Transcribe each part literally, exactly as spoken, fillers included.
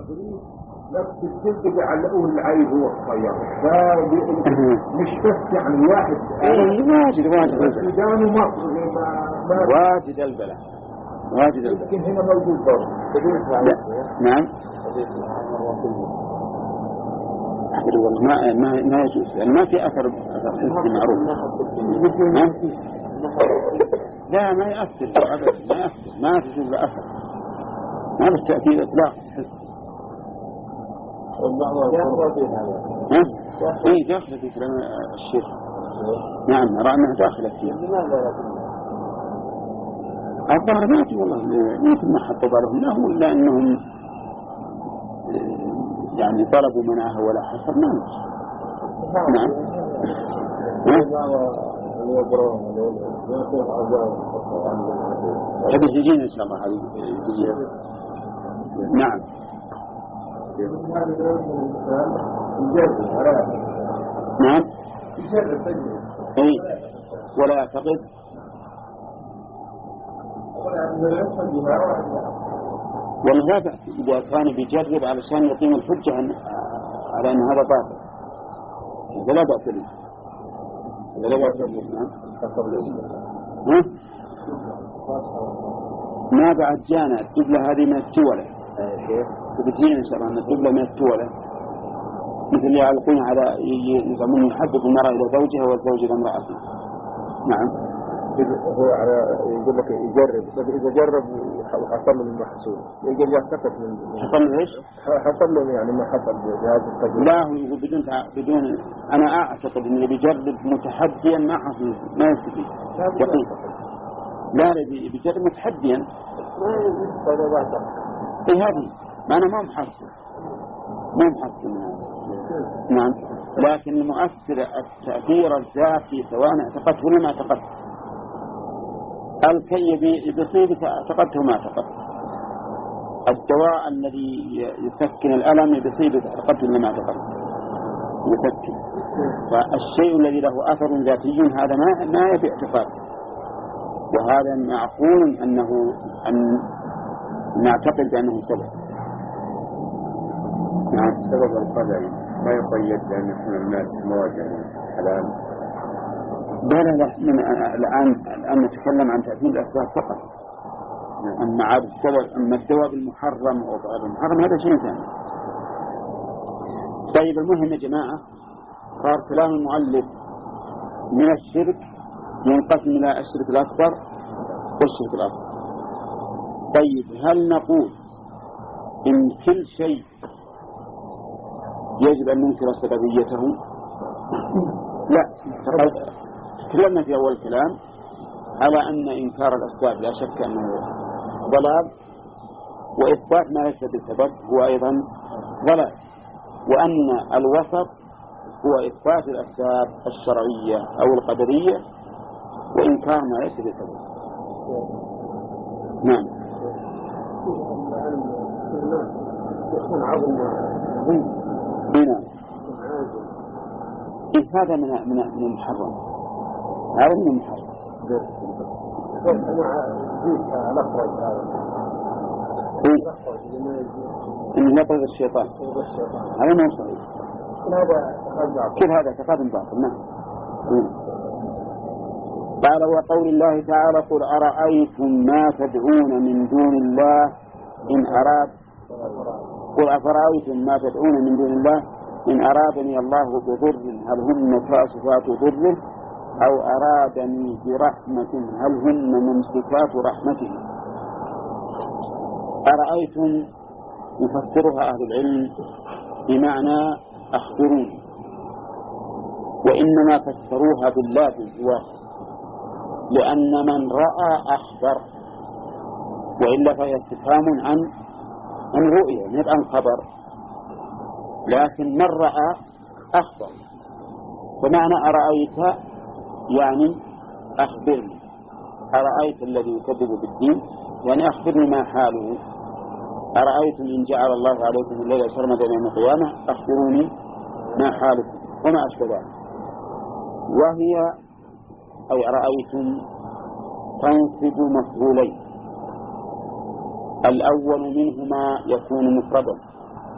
نفس الجلد بيعلقوه العيب هو الصغير مش بس يعني واحد واجد واجد السودان ومصر واجد البلد واجد البلد يمكن هنا موجود برضه. نعم والله ما ما ما يجوز يعني ما في أثر أثر حسي معروف. لا ما يأثر أبدا ما يأثر ما تجوز له أثر ما بالتأثير إطلاق حس. ها؟ إيه داخل في كلام الشيخ. نعم نرى أنها داخلة فيها. الظاهر ما في والله ما في ما حطوا بالهم له إلا أنهم يعني طلبوا منعها ولا حصر ما نفس. نعم. هذه تجينا إن شاء الله هذه تجينا. نعم. نعم. أي ولا يعتقد. والله لا بأس إذا كان بيجرب علشان يقيم الحجة على أن هذا باطل هذا لا بأس به هذا لا بأس به. ما بعد جانا الدبلة هذه من التولة تبتين إن شاء الله أن الدبلة من التولة مثل اللي يعلقون على يزعمون يحبب المرأة إلى زوجها والزوج إلى امرأته. نعم هو على يقول لك يجرب إذا جرب وحصل له المحصول يقول يعتقد من حصل له إيش؟ حصل له يعني ما حصل بهذا التجربة. لا هو يقول بدون بدون أنا أعتقد إن اللي بيجرب متحديا ما حصل ما يستفيد يقين. لا اللي بيجرب متحديا ما يستفيد. إيه هذه ما أنا ما محصل ما محصل من هذا. نعم لكن المؤثر التأثير الذاتي سواء اعتقدته ولا ما اعتقدته الكي بصيبك اعتقدته ما اعتقدته الدواء الذي يسكن الألم بصيبك اعتقدته ولا ما اعتقدته يسكن. فالشيء الذي له أثر ذاتي هذا ما ما يبي اعتقاد وهذا معقول أنه أن نعتقد بأنه سبب. نعم سبب القدر ما يقيد بأن يكون الناس مواجهة حلال. لا لا لا من الآن الآن نتكلم عن تأثير الأسباب فقط. أما عاد السبب أما الدواء المحرم أو غير المحرم هذا شيء ثاني. طيب المهم يا جماعة صار كلام المؤلف من الشرك ينقسم إلى الشرك الأكبر والشرك الأصغر. طيب هل نقول إن كل شيء يجب أن ننكر سببيته؟ لا تكلمنا في أول كلام على أن إنكار الأسباب لا شك أنه ضلال وإثبات ما ليس بسبب هو أيضا ضلال وأن الوسط هو إثبات الأسباب الشرعية أو القدرية وإنكار ما ليس بسبب. نعم هنا إيه هذا من من من المحرم هذا من المحرم. إن نطرد الشيطان هذا ما صحيح كل هذا اعتقاد باطل. نعم قال وقول الله تعالى قل أرأيتم ما تدعون من دون الله إن أراد قل أفرأيتم ما تدعون من دون الله إن أرادني الله بضر هل هن كاشفات ضره أو أرادني برحمة هل هن ممسكات رحمته. أرأيتم يفسرها أهل العلم بمعنى أخبروني وإنما فسروها بالله بالجواب لأن من رأى أخبر وإلا فهي استفهام عن عن رؤية مش عن خبر لكن من رأى أخبر. فمعنى أرأيت يعني أخبرني أرأيت الذي يكذب بالدين يعني أخبرني ما حاله. أرأيتم إن جعل الله عليكم الليل سرمدا يوم القيامة أخبروني ما حاله وما أشبه ذلك. وهي أي أرأيتم تنصب مفعولين الأول منهما يكون مفردا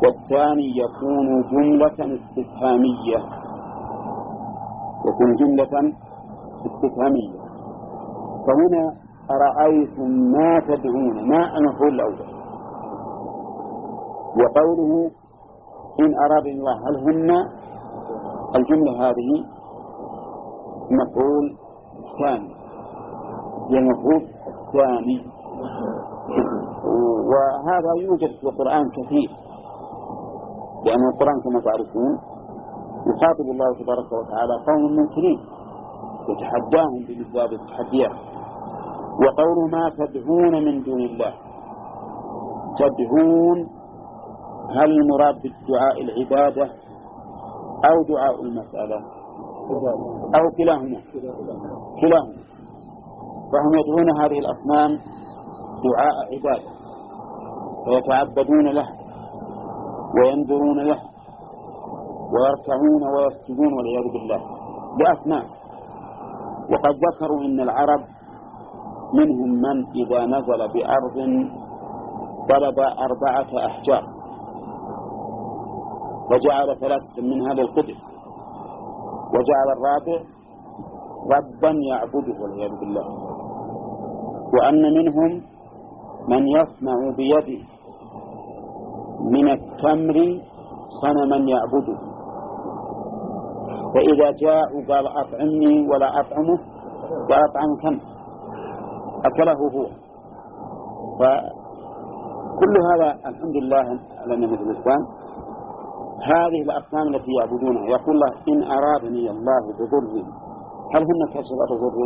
والثاني يكون جملة استفهامية، يكون جملة استفهامية. فهنا أرأيتم ما تدعون، ما المفعول الأول، وقوله إن أراد الله هل هن، الجملة هذه مفعول ثاني، هي المفعول الثاني. وهذا يوجد في القرآن كثير، لأن القرآن كما تعرفون يخاطب الله تبارك وتعالى قوم منكرين يتحداهم بمثل هذه التحديات. وقول ما تدعون من دون الله، تدعون هل المراد بالدعاء العبادة أو دعاء المسألة أو كلاهما؟ كلاهما. فهم يدعون هذه الأصنام دعاء عبادة، فيتعبدون له وينذرون له ويركعون ويسجدون والعياذ بالله بأصنام. وقد ذكروا إن العرب منهم من إذا نزل بأرض طلب أربعة أحجار وجعل ثلاثة منها للقدس، وجعل الرابع ربا يعبده والعياذ بالله. وأن منهم من يصنع بيده من التمر صنما يعبده، فإذا جاء قال أطعمني ولا أطعمه قال أطعم كم أكله هو. فكل هذا الحمد لله على نعمة الإسلام. هذه الأصنام التي يعبدونها يقول الله إن أرادني الله بضر هل هن كشف ضر؟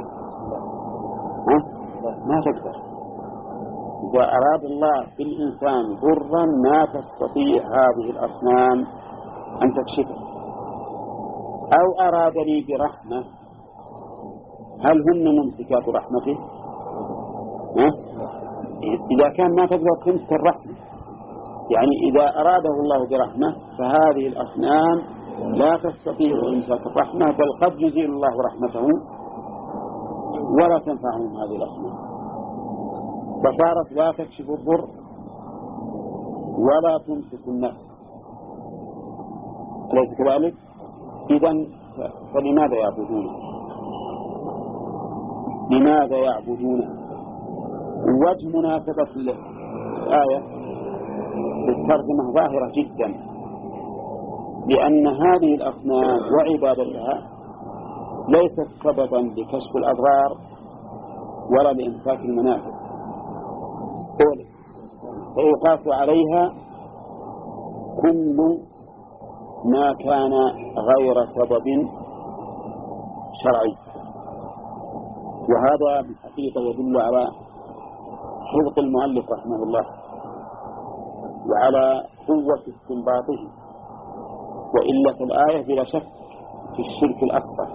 ما تقدر. إذا أراد الله بالإنسان ضرا ما تستطيع هذه الأصنام أن تكشفه. أو أرادني برحمة هل هن ممسكات رحمته؟ ها؟ إذا كان ما تقدر تمسك الرحمة، يعني إذا أراده الله برحمة فهذه الأصنام لا تستطيع إمساك الرحمة، بل قد يزيل الله رحمته ولا تنفعهم هذه الأصنام. فصارت لا تكشف الضر ولا تمسك النفس، أليس كذلك؟ إذن فلماذا يعبدونه؟ لماذا يعبدونه؟ وجه مناسبة الآية بالترجمة ظاهرة جدا، لأن هذه الأصنام وعبادتها ليست سببا لكشف الأضرار ولا لإمساك المنافع، فيقاس عليها كل ما كان غير سبب شرعي. وهذا بالحقيقة يدل على حفظ المؤلف رحمه الله وعلى قوة استنباطه. وإلا في الآية بلا شك في الشرك الأكبر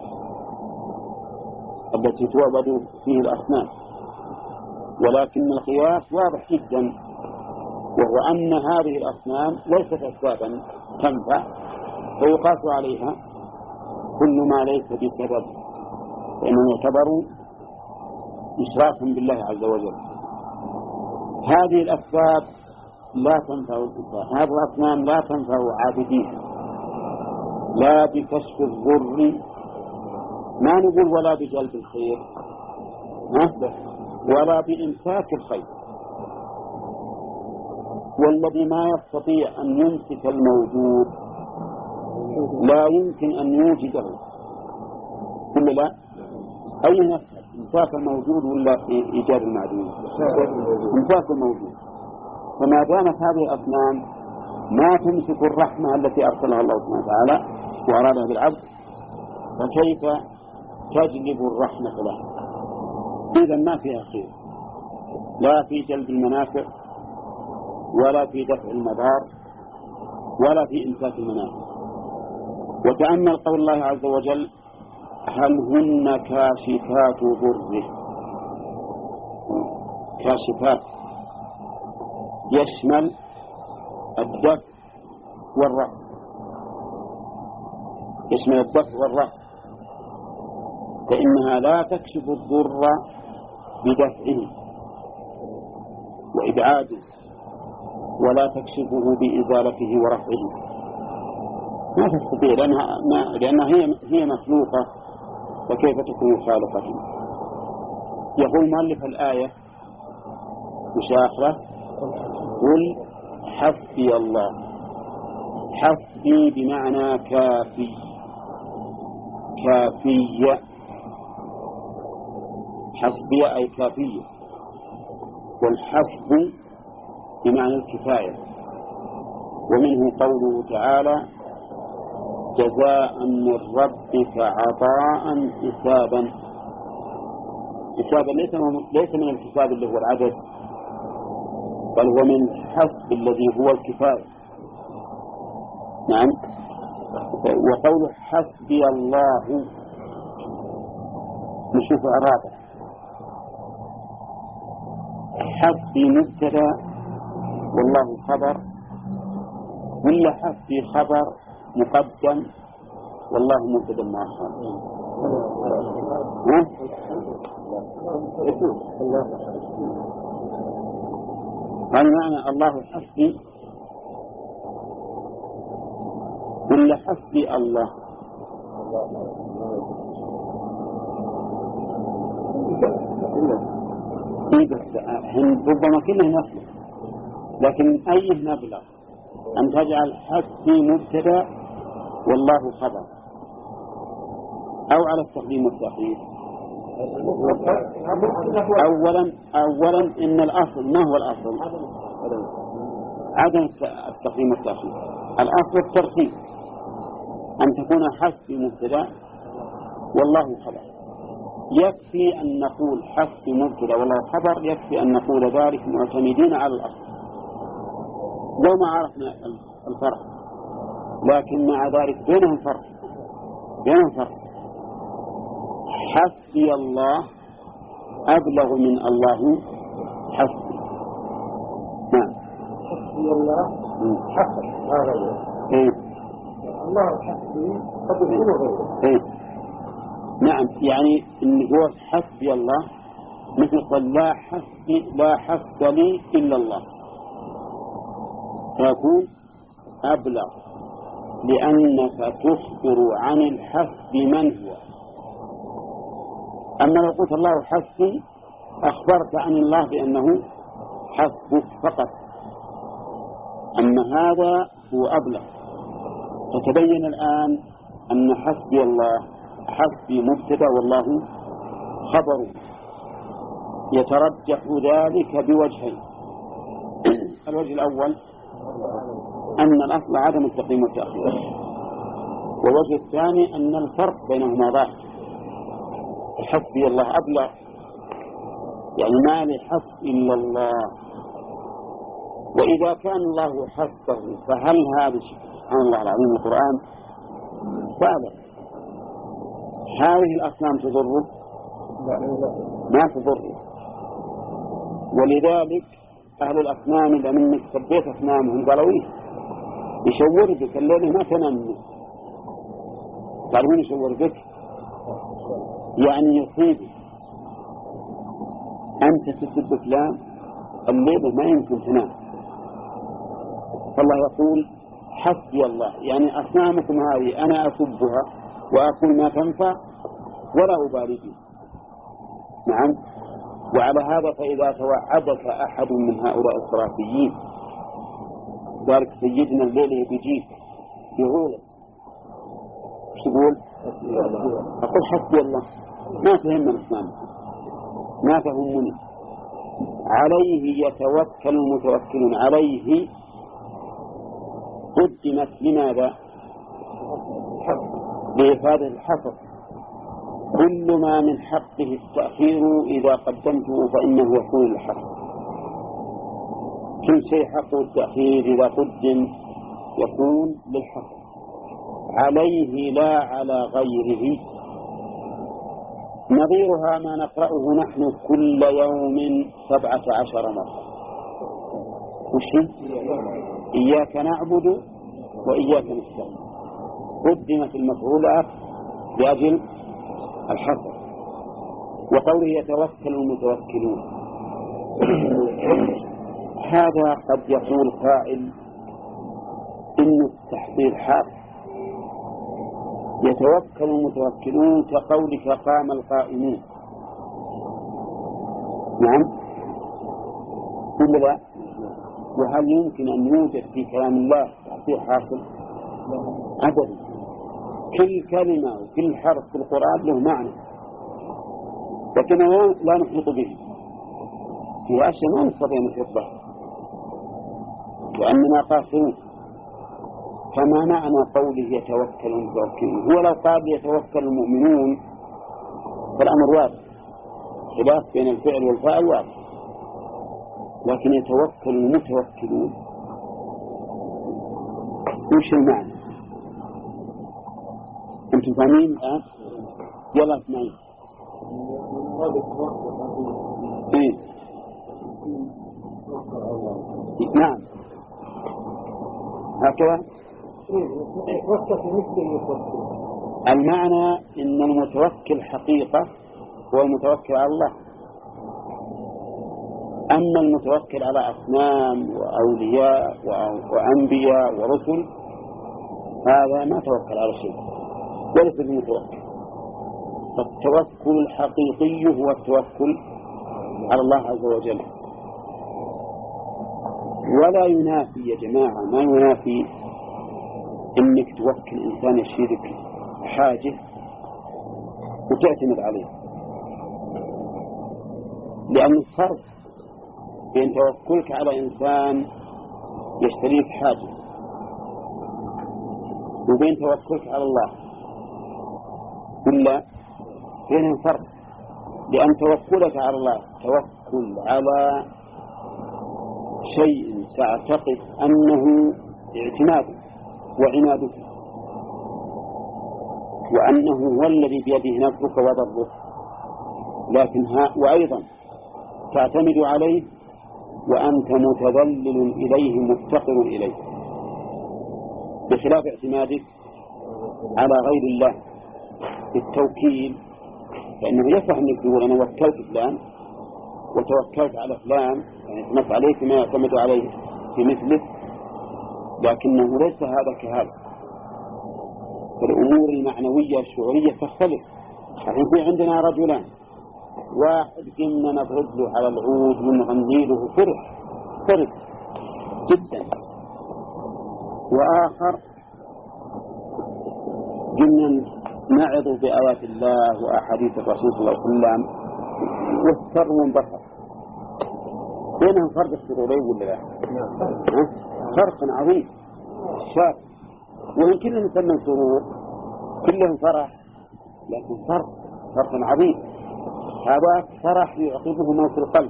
التي تعبد فيه الأصنام، ولكن القياس واضح جدا، وهو أن هذه الأصنام ليست أسبابا تنفع، فيقاس عليها كل ما ليس بسبب، فإنه يعتبر إشراكا بالله عز وجل. هذه الأسباب لا تنفع الإنسان، هذه الأصنام لا تنفع عابديها، لا بكشف الضر، ما نقول ولا بجلب الخير ولا بإمساك الخير. والذي ما يستطيع أن يمسك الموجود لا يمكن أن يوجده، كل لا أي نفس إمساك الموجود ولا إيجاد المعدوم؟ إمساك الموجود. فما دامت هذه الأصنام ما تمسك الرحمة التي أرسلها الله سبحانه وتعالى وأرادها بالعبد، فكيف تجلب الرحمة له؟ إذا ما فيها خير، لا في جلب المنافع ولا في دفع المضار ولا في إمساك المنافع. وتأمل قول الله عز وجل هل هن كاشفات ضره، كاشفات يشمل الدفع والرفع، يشمل الدفع والرفع، فإنها لا تكشف الضر بدفعه وإبعاده ولا تكشفه بإزالته ورفعه، ما تستطيع لأنها, ما لأنها هي, هي مخلوقة، فكيف تكون خالقة؟ يقول مؤلف الآية مش آخرة: قل حسبي الله. حسبي بمعنى كافي، كافية، حسبي أي كافية، والحسب بمعنى الكفاية. ومنه قوله تعالى: جزاء من ربك عطاء حسابا. حسابا ليس من الحساب اللي هو العدد، بل هو من الحسب الذي هو الكفاية. نعم. وقوله حسبي الله نشوف إعرابه: حسبي مبتدأ والله خبر، ولا حسبي خبر مقدم والله مبتدأ مؤخر؟ هل معنى الله حسبي ولا حسبي الله؟ ربما كله نفسه، لكن أيه نبلغ أن تجعل حسبي مبتدأ والله خبر، أو على التقديم والتأخير؟ أولا أولا إن الأصل ما هو الأصل؟ عدم التقديم والتأخير. الأصل الترتيب، أن تكون حسبي مبتدأ والله خبر. يكفي أن نقول حسبي مبتدأ والله خبر، يكفي أن نقول ذلك معتمدين على الأصل لو ما عرفنا الفرق، لكن مع ذلك بينهم فرق، بينهم فرق. حسبي الله أبلغ من الله حسبي. نعم. حسبي الله حسب هذا إيه؟ الله حسبي قد يكون غيره. إيه؟ نعم، يعني إن هو حسبي الله مثل قل لا حسبي لا حسب لي إلا الله، فيكون أبلغ لأنك تخبر عن الحسب من هو. أما لو قلت الله حسبي أخبرت عن الله بأنه حسبك فقط، أما هذا هو أبلغ. فتبين الآن أن حسبي الله حسبي مبتدأ والله خبر. يترجح ذلك بوجهين: الوجه الأول أن الأصل عدم التقديم والتأخير، والوجه الثاني أن الفرق بينهما ظاهر. حسبي الله أبلغ، يعني ما لي حسب إلا الله. وإذا كان الله حسبه فهل هذا سبحان الله العظيم القرآن فعلا هذه الأصنام تضره؟ ما تضره. ولذلك أهل الأصنام إذا منك سبيت أصنامهم قالوا إيه يشور بك الليل ما تنام. تعرفون يشور بك يعني يصيبك أنت تسب فلان الليل ما يمكن تنام. فالله يقول حسبي الله، يعني أصنامكم هذه أنا أسبها وأقول ما تنفع ولا أبالي بها. نعم. وعلى هذا فإذا توعدك أحد من هؤلاء الخرافيين ذلك سيدنا الليل بيجيك يقول ايش تقول؟ أقول حسبي الله، ما تهمني أصنامكم، ما تهمني. عليه يتوكل المتوكلون. عليه قدمت لماذا؟ لإفادة الحصر. كل ما من حقه التأخير إذا قدمته فإنه يكون للحصر. كل شيء حقه التأخير إذا قدم يكون للحصر. عليه لا على غيره. نظيرها ما نقرأه نحن كل يوم سبعة عشر مرة. وش إياك نعبد وإياك نستعين. قدمت المفعولات لأجل الحصر. وقوله يتوكل المتوكلون، هذا قد يقول قائل إن التحصيل حاصل، يتوكل المتوكلون كقولك قام القائمون. نعم ولا لا؟ وهل يمكن أن يوجد في كلام الله تحصيل حاصل؟ أبدا، كل كلمة وكل حرف في القرآن له معنى، لكننا لا نحيط به، في أشياء ما نستطيع أن نحيط بها لأننا قاصرون. كما معنى قوله يتوكل المتوكلون، هو لو قال يتوكل المؤمنون فالأمر واضح، خلاف بين الفعل والفاعل واضح، لكن يتوكل المتوكلون وش المعنى؟ أنتم فاهمين الآن؟ يلا اثنين. إيه؟ نعم هكذا. المعنى إن المتوكل حقيقة هو المتوكل على الله، أما المتوكل على أصنام وأولياء وأنبياء ورسل هذا ما توكل على شيء وليس المتوكل. فالتوكل الحقيقي هو التوكل على الله عز وجل، ولا ينافي يا جماعة، ما ينافي إنك توكل إنسان يشيرك حاجة وتعتمد عليه، لأن الفرق بين توكلك على إنسان يشتريك حاجة وبين توكلك على الله إلا بينهم فرق، لأن توكلك على الله توكل على شيء تعتقد أنه اعتماده وعنادك وأنه هو الذي بيده نفعك وضرك، لكن ها وأيضا تعتمد عليه وأنت متذلل إليه مفتقر إليه، بخلاف اعتمادك على غير الله بالتوكيل، فإنه يصح أنك تقول أنا وكلت فلان وتوكلت على فلان، يعني اعتمدت عليه كما يعتمد عليه في مثله، لكنه ليس هذا كهذا. فالأمور المعنوية الشعورية تختلف. الحين في عندنا رجلان، واحد قمنا نضرب له على العود ونغني له فرح فرح جدا، وآخر قمنا نعظ بآيات الله وأحاديث الرسول صلى الله عليه وسلم والسر وانبسط. بينهم فرق السرورين ولا لا؟ فرق عظيم شاف، وإن كلهم يسمى سرور كلهم فرح، لكن فرق فرق عظيم. هذا فرح يعقبه موت القلب،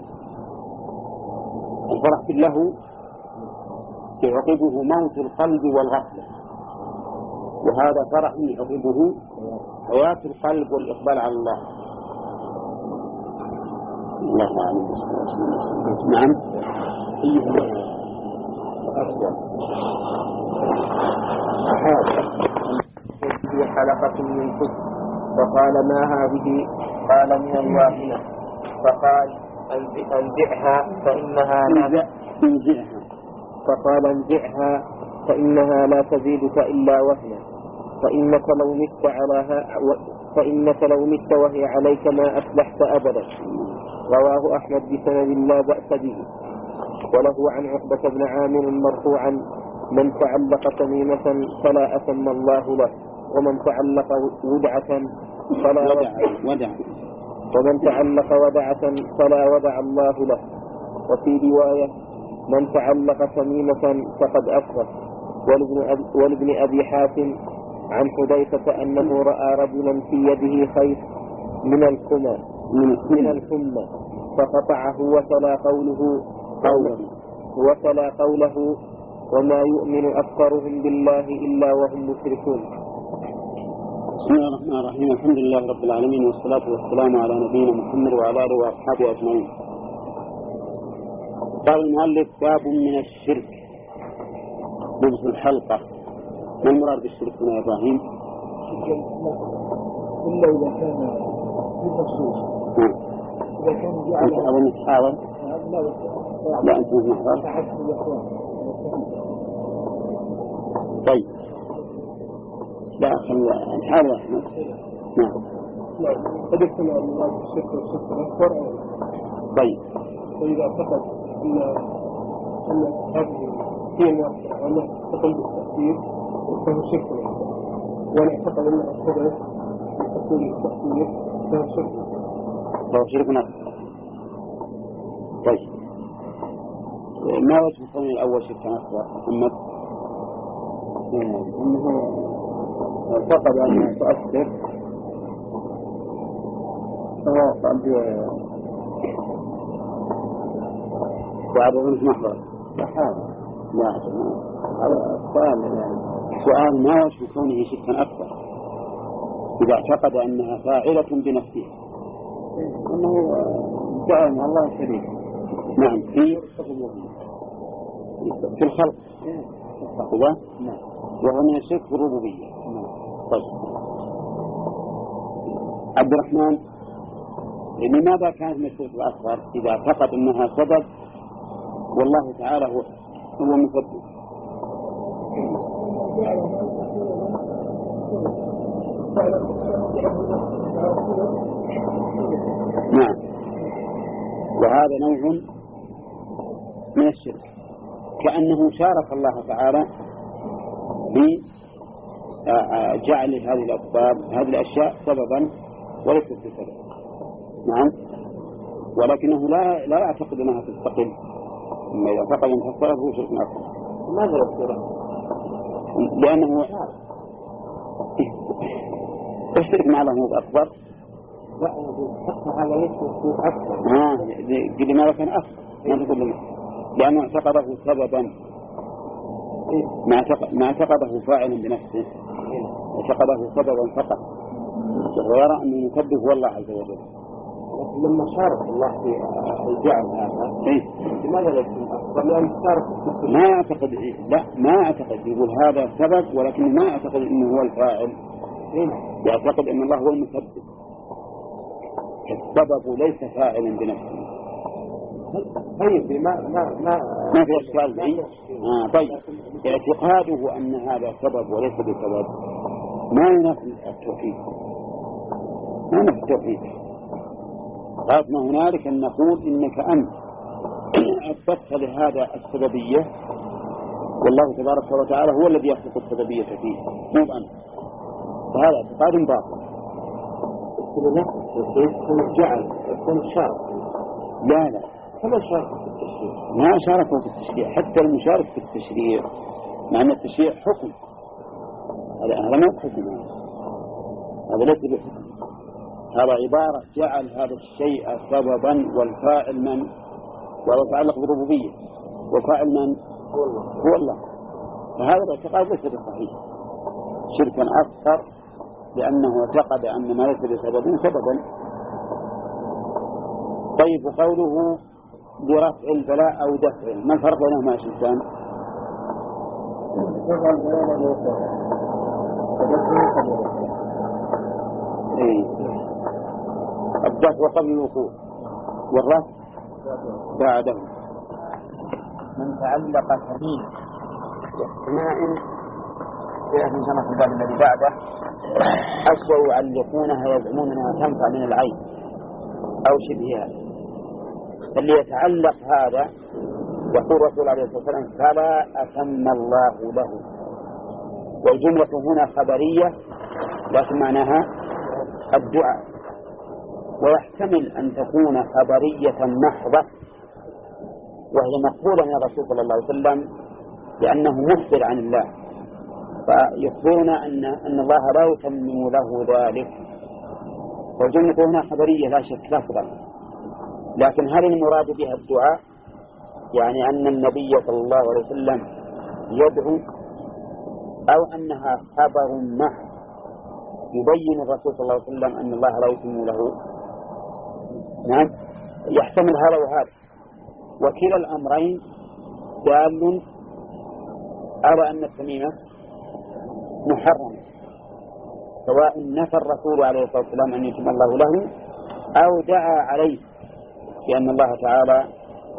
الفرح بالله يعقبه موت القلب والغفلة، وهذا فرح يعقبه حياة القلب والإقبال على الله. الله أعلم. نعم. هي حلقة من فضة، فقال ما هذه؟ قال من الواهنة. فقال انزعها فإنها لا انزعها فقال انزعها فإنها لا تزيدك إلا وهنا، فإنك لو مت علىها فإنك لو مت وهي عليك ما أفلحت أبدا. رواه أحمد بسند لا بأس به. وله عن عقبة بن عامر مرفوعا من تعلق تميمة فلا أتم الله له، ومن تعلق ودعة فلا ودع ودع ومن تعلق ودعة فلا ودع الله له. وفي رواية من تعلق تميمة فقد أشرك. ولابن أبي حاتم عن حذيفة أنه رأى رجلا في يده خيط من الكمى من الحمى فقطعه وتلا قوله وتلا قوله وما يؤمن أكثرهم بالله إلا وهم مشركون. بسم الله الرحمن الرحيم. الحمد لله رب العالمين، والصلاة والسلام على نبينا محمد وعلى آله وأصحابه أجمعين. قال المؤلف باب من الشرك لبس الحلقة. ما المراد بالشرك هنا يا إبراهيم؟ إلا إذا كان بالنصوص، إذا كان جعل أظن تحاول لا أنت مش محضر. طيب لا خلي الحال يا أحمد. نعم. قد يكون الله الشرك والشرك الأكبر. طيب. وإذا اعتقد أن أن هذه هي المؤثرة وأنها تقل بالتأثير فهو شرك أكبر. وأن اعتقد أنها سبب لحصول التأثير فهو شرك أكبر. فهو شرك أكبر. طيب. ما وجه الثاني الأول شرك أكبر محمد؟ أنه اعتقد أنها تؤثر سواء قد وعبه مش محضر. لا هذا لا هذا سؤال يعني سؤال ما وجه كونه شركا أكبر إذا اعتقد أنها فاعلة بنفسها أنه جعل مع الله شريك. نعم في في الخلق كذا وهو من الشرك في الربوبية. طيب عبد الرحمن لماذا كانت من الشرك الأكبر إذا اعتقد أنها سبب والله تعالى هو هو مسبب؟ نعم وهذا نوع من الشرك كأنه شارك الله تعالى بجعل هذه الأسباب هذه الأشياء سببا وليست بسبب. نعم ولكنه لا لا يعتقد أنها تستقل. إما إذا اعتقد أنها السبب هو شرك أكبر. ماذا يصير؟ لأنه اشترك مع الله أكبر. لا هذا يشرك أكبر. آه لماذا كان أكبر؟ ما تقول لنا لأنه اعتقده سببا ما اعتقد ما اعتقده فاعلا بنفسه اعتقده سببا فقط ويرى أن المسبب هو الله عز وجل. لكن لما شارك الله في الجعل هذا لماذا لا يكون أكبر؟ لأن شارك ما يعتقد لا ما يعتقد يقول هذا سبب ولكن ما يعتقد أنه هو الفاعل. يعتقد أن الله هو المسبب. السبب ليس فاعلا بنفسه. طيب ما ما ما ما في إشكال ذي. آه طيب اعتقاده أن هذا سبب وليس بسبب ما ينافي التوحيد. ما ينافي التوحيد. غايتنا هنالك أن نقول إنك أنت أثبتت لهذا السببية والله تبارك وتعالى هو الذي يخلق السببية فيه مو أنت. فهذا اعتقاد باطل. يكون الجعل يكون الشارك. لا لا كما شارك في التشريع. ما شاركوا في التشريع حتى المشارك في التشريع مع أن التشريع حكم. هذا هذا ما حكم هذا ليس بحكم. هذا عبارة جعل هذا الشيء سببا والفاعل من وهو يتعلق بالربوبية والفاعل من هو الله. هو الله. فهذا الاعتقاد ليس بصحيح شركا أكثر لأنه اعتقد أن ما ليس بسبب سببا. طيب وقوله برفع البلاء أو دفع ما الفرق بينهما يا شيخان؟ إيه الدفع قبل الوقوع والرفع بعده. من تعلق تميم باحتماء جاء في سنة الباب الذي بعده أشياء يعلقونها يزعمون أنها تنفع من العين أو شبهها. اللي يتعلق هذا يقول رسول عليه الصلاة والسلام فلا أتم الله له. والجملة هنا خبرية لكن معناها الدعاء ويحتمل أن تكون خبرية محضة وهي مقبولة من الرسول صلى الله عليه وسلم لأنه مخبر عن الله فيخبرنا أن أن الله لا يتمم له ذلك. والجملة هنا خبرية لا شك لفظا لكن هل المراد بها الدعاء يعني أن النبي صلى الله عليه وسلم يدعو أو أنها خبر محض يبين الرسول صلى الله عليه وسلم أن الله لا يتم له؟ نعم يحتمل هذا وهذا وكلا الأمرين دال على أن التميمة محرم سواء نفى الرسول عليه الصلاة والسلام أن يتم الله له أو دعا عليه لأن الله تعالى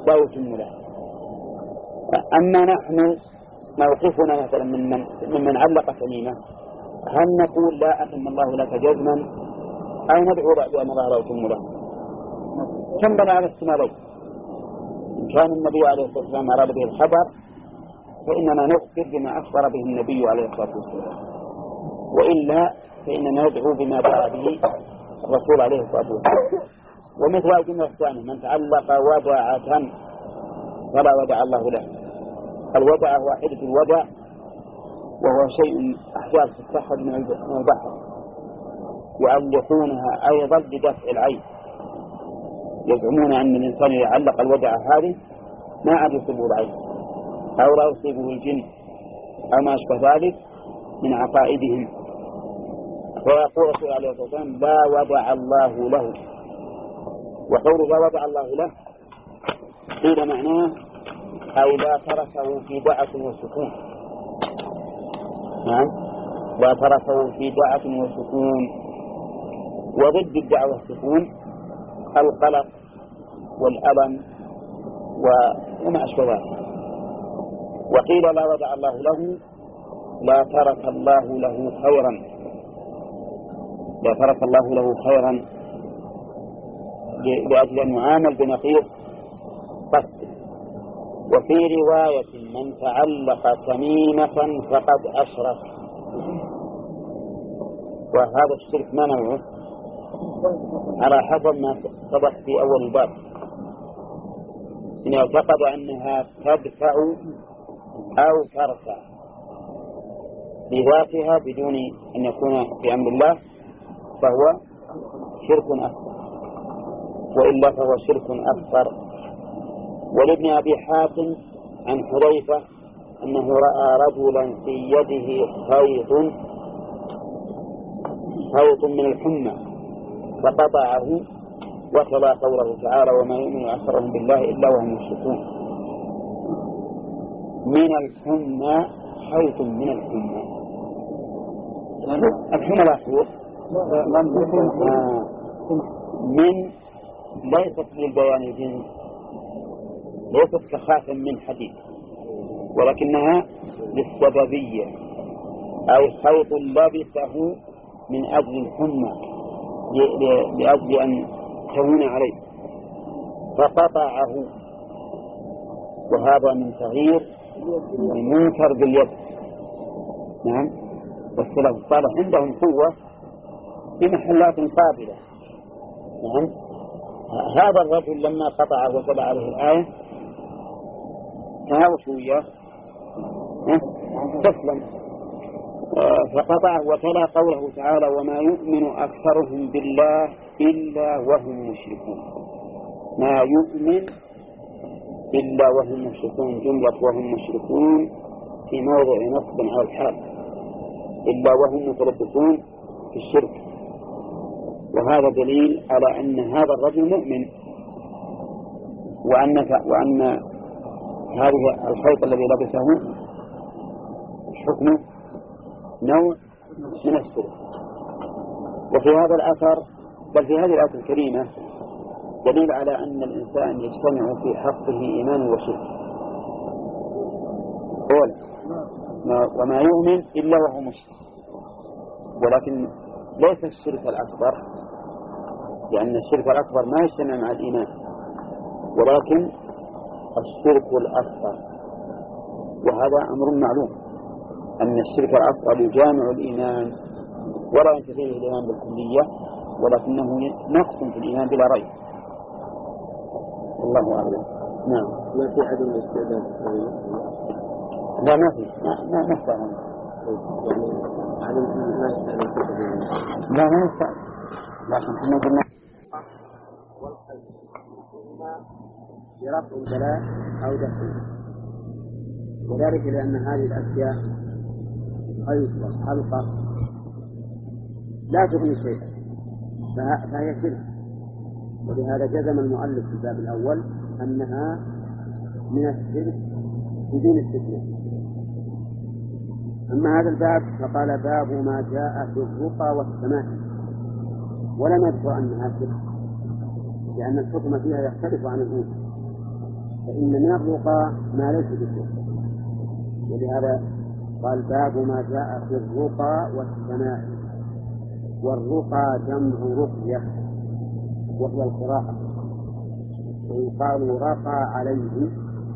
لا يتم له. أما نحن موقفنا مثلا من من, من, من علق تميمة، هل نقول لا أتم الله لك جزما، أو ندعو بأن الله لا يتم له؟ كم بنى على احتمالين. إن كان النبي عليه الصلاة والسلام أراد به الخبر فإننا نخبر بما أخبر به النبي عليه الصلاة والسلام، وإلا فإننا ندعو بما دعا به الرسول عليه الصلاة والسلام. ومثل الجملة الثانية: من تعلق ودعة فلا ودع الله له. الودع هو حدث الودع، وهو شيء أحجار تتخذ من البحر، يعلقونها أيضا لدفع العين. يزعمون أن الإنسان يعلق الودع هذه ما عاد يصيبه العين أو لا يصيبه الجن أو ما أشبه ذلك من عقائدهم. فيقول الرسول عليه الصلاة والسلام: لا ودع الله له. وقول لا ودع الله له قيل معناه أي لا تركه في دعة وسكون. نعم، لا تركه في دعة وسكون. وضد الدعوة والسكون القلق والألم وما أشبه ذلك. وقيل لا ودع الله له لا ترك الله له خيرا، لا ترك الله له خيرا لأجل أن يعامل بنقيض قصد. وفي رواية: من تعلق تميمة فقد أشرك. وهذا الشرك ما نوعه؟ على حسب ما سبق في أول الباب، إن اعتقد أنها تدفع أو ترفع بذاتها بدون أن يكون في أمر الله فهو شرك أكبر، وإلا فهو شرك أكبر. ولابن أبي حاتم عن حذيفة أنه رأى رجلا في يده خيط خيط من الحمى فقطعه، وتلا قوله تعالى: وما يؤمن أكثرهم بالله إلا وهم مشركون. من الحمى، خيط من الحمى. الحمى لا خيط من، ليست للبيان الجنس، ليست كخاتم من حديد، ولكنها للسببية، أي خيط لبسه من أجل الحمى، لأجل أن تهون عليه فقطعه. وهذا من تغيير المنكر باليد. نعم، والسلف الصالح عندهم قوة في محلات قابلة. نعم، هذا الرجل لما قطعه وتبع عليه الآية تهاوش وياه تسلم، فقطعه وتلا قوله تعالى: وما يؤمن أكثرهم بالله إلا وهم مشركون. ما يؤمن إلا وهم مشركون، جملة وهم مشركون في موضع نصب على الحال، إلا وهم متلبسون في الشرك. وهذا دليل على أن هذا الرجل مؤمن، وأن وأن هذه الخيط الذي لبسه حكمه نوع من الشرك. وفي هذا الأثر، بل في هذه الآية الكريمة، دليل على أن الإنسان يجتمع في حقه إيمان وشرك. قول وما يؤمن إلا وهو مشرك، ولكن ليس الشرك الأكبر، لأن الشرك الأكبر ما يجتمع مع الإيمان، ولكن الشرك الأصغر. وهذا أمر معلوم أن الشرك الأصغر يجامع الإيمان ولا ينتفيه الإيمان بالكلية، ولكنه نقص في الإيمان بلا ريب. الله أعلم. نعم. ما في عدم الاستعداد؟ لا، ما في، ما ما نستعمل. عدم ما يستعمل. لا ما نستعمل، لكن كنا قلنا والقلب إما برفع البلاء أو دفعه، وذلك لأن هذه الأشياء خيط وحلقة لا تغني شيئا فهي شرك. ولهذا جزم المؤلف في الباب الأول أنها من الشرك بدون استثناء. أما هذا الباب فقال: باب ما جاء في الرقى والتمائم، ولم يذكر أنها شرك، لأن الحكم فيها يختلف عن الأولى. فإن من الرقى ما ليس بالرقى، ولهذا قال باب ما جاء في الرقى والسماع. والرقى جمع رقية وهي القراءة، ويقال رقى عليه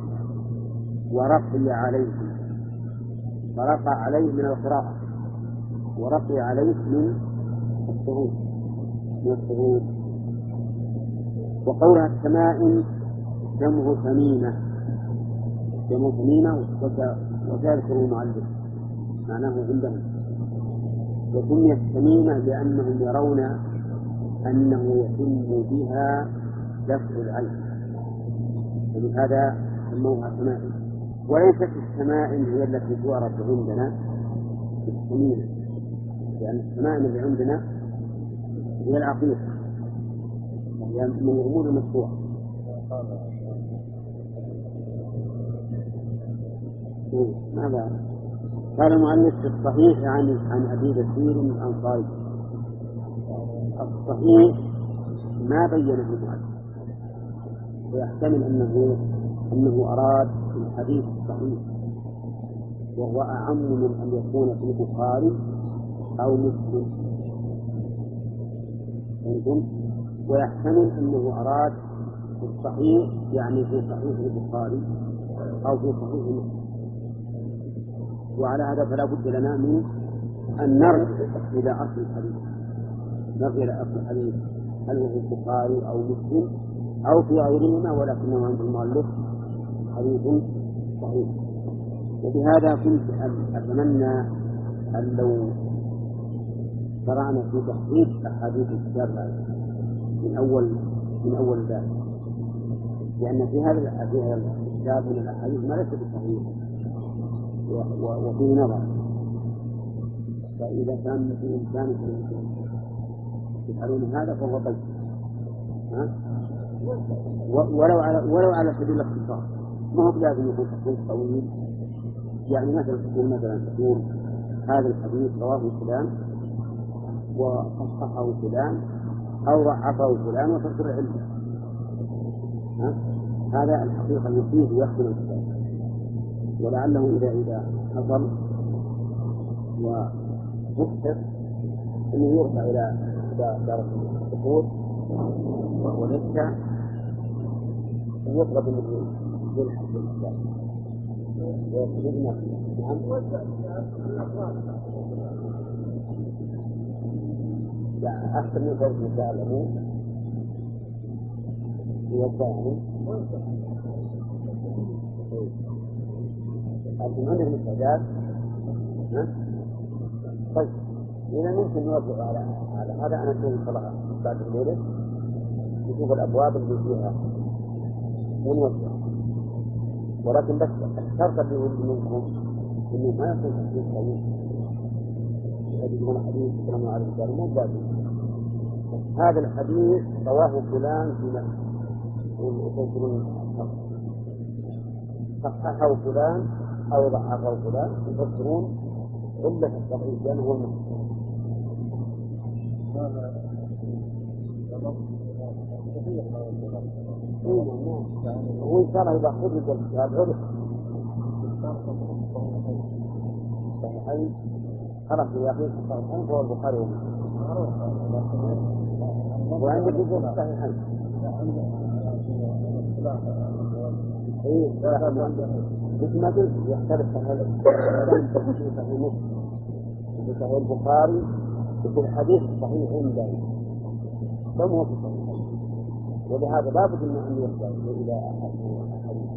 ورقي عليه، فرقى عليه من القراءة ورقي عليه من الصعود من الصعود. وقولها التمائم جمع ثمينة، جمع ثمينة وذلك المؤلف معناه عندهم. وسميت ثمينة لأنهم يرون أنه يتم بها دفع العين، ولهذا سموها تمائم. وليست التمائم هي التي تعرف عندنا بالثمينة، لأن التمائم اللي عندنا هي العقيقة، هي من الأمور المشروعة. ماذا قال المؤلف في الصحيح عن عن أبي بشير الأنصاري؟ الصحيح ما بينه المؤلف، ويحتمل أنه أنه أراد في الحديث الصحيح، وهو أعم من أن يكون في البخاري أو مسلم، ويحتمل أنه أراد في الصحيح يعني في صحيح البخاري أو في صحيح مسلم. وعلى هذا فلا بد لنا من أن نرجع إلى أصل الحديث، نرجع إلى أصل الحديث هل هو في البخاري أو مسلم أو في غيرهما، ولكنه عند المؤلف حديث صحيح. وبهذا كنت أتمنى أن لو شرعنا في تحقيق أحاديث الكتاب هذا من أول من أول باب، لأن في هذا الكتاب من الأحاديث ما ليس بصحيح وفيه نظر. فإذا كان في إمكانكم تفعلون هذا فهو بيت، ولو على ولو على سبيل الاختصار، ما هو لازم يكون تحقيق طويل. يعني مثلا تقول مثلا تقول هذا الحديث رواه فلان وصححه فلان أو ضعفه فلان وتذكر علمه، هذا الحقيقة المفيد يخدم الكتاب. ولعله إذا إذا حصل وفكر أنه يرفع إلى دار الدخول ونرجع ويطلب منه يلحق بالكتاب ويطلبنا. لا أحسن من فرق مساء يوزعني أنتم عندكم استعداد؟ طيب إذا ممكن نوافق على على هذا. أنا أقول صراحة بعد الليلة نشوف الأبواب اللي فيها ونوزع، ولكن بس الشرط اللي يريد منكم إنه ما يكون تحديث طويل يجدون حديث كلام على الرجال مو بادئ. هذا الحديث رواه فلان في نفسه ويقولون صححه فلان أو ضعفه فلان، يفسرون علة التضعيف لأنه هو المحكم. هو إن شاء الله إذا خرج الكتاب عرف صحيحين خلاص يا أخي صحيحين هو البخاري ومسلم، وعندك يقول صحيحين. إيه مثل ما قلت يختلف صحيح صحيح صحيح البخاري وفي الحديث صحيح عنده كم هو في صحيح، ولهذا لا بد أن يرجع إلى أحد الحديث.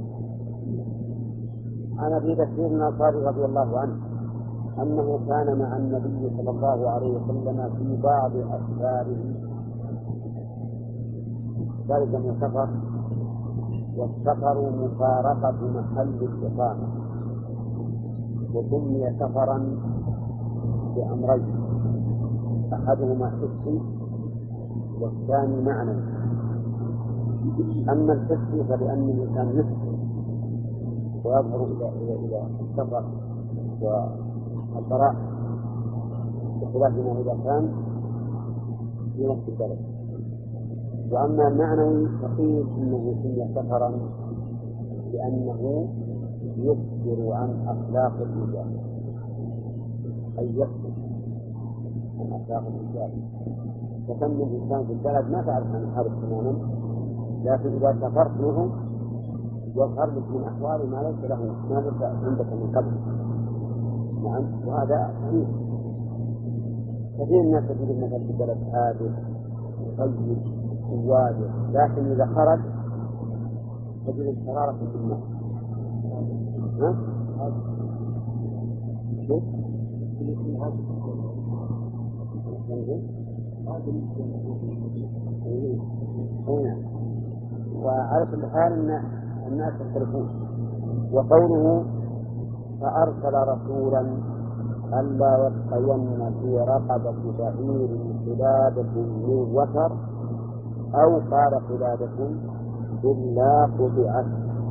عن أبي بكر الأنصاري رضي الله عنه أنه كان مع النبي صلى الله عليه وسلم في بعض أسفاره ذلك من سفر، والسفر مفارقة محل الإقامة، وسمي سفرا بأمرين أحدهما حسي والثاني معنى. أما الحسي فلأن الإنسان يسكن ويظهر إلى إلى إلى السفر والبراء بخلاف ما إذا كان في نفس البلد. وأما المعنوي فقيل إنه سمي سفرا لأنه يخبر عن أخلاق الرجال، أي يخبر عن أخلاق الرجال. وكم من إنسان في البلد ما تعرف عن هذا تماما، لكن إذا سافرت منهم يظهر لك من أحواله ما ليس له ما ليس عندك من قبل. نعم، وهذا صحيح. كثير من الناس تجد مثلا في البلد هادئ طيب واجب، لكن إذا خرج تجد الحرارة في الناس. ها؟ شوف هنا وعلى كل حال أن الناس يختلفون. وقوله فأرسل رسولا ألا يبقين في رقبة بعير قلادة من وتر أو قال قلادة إلا قطعت.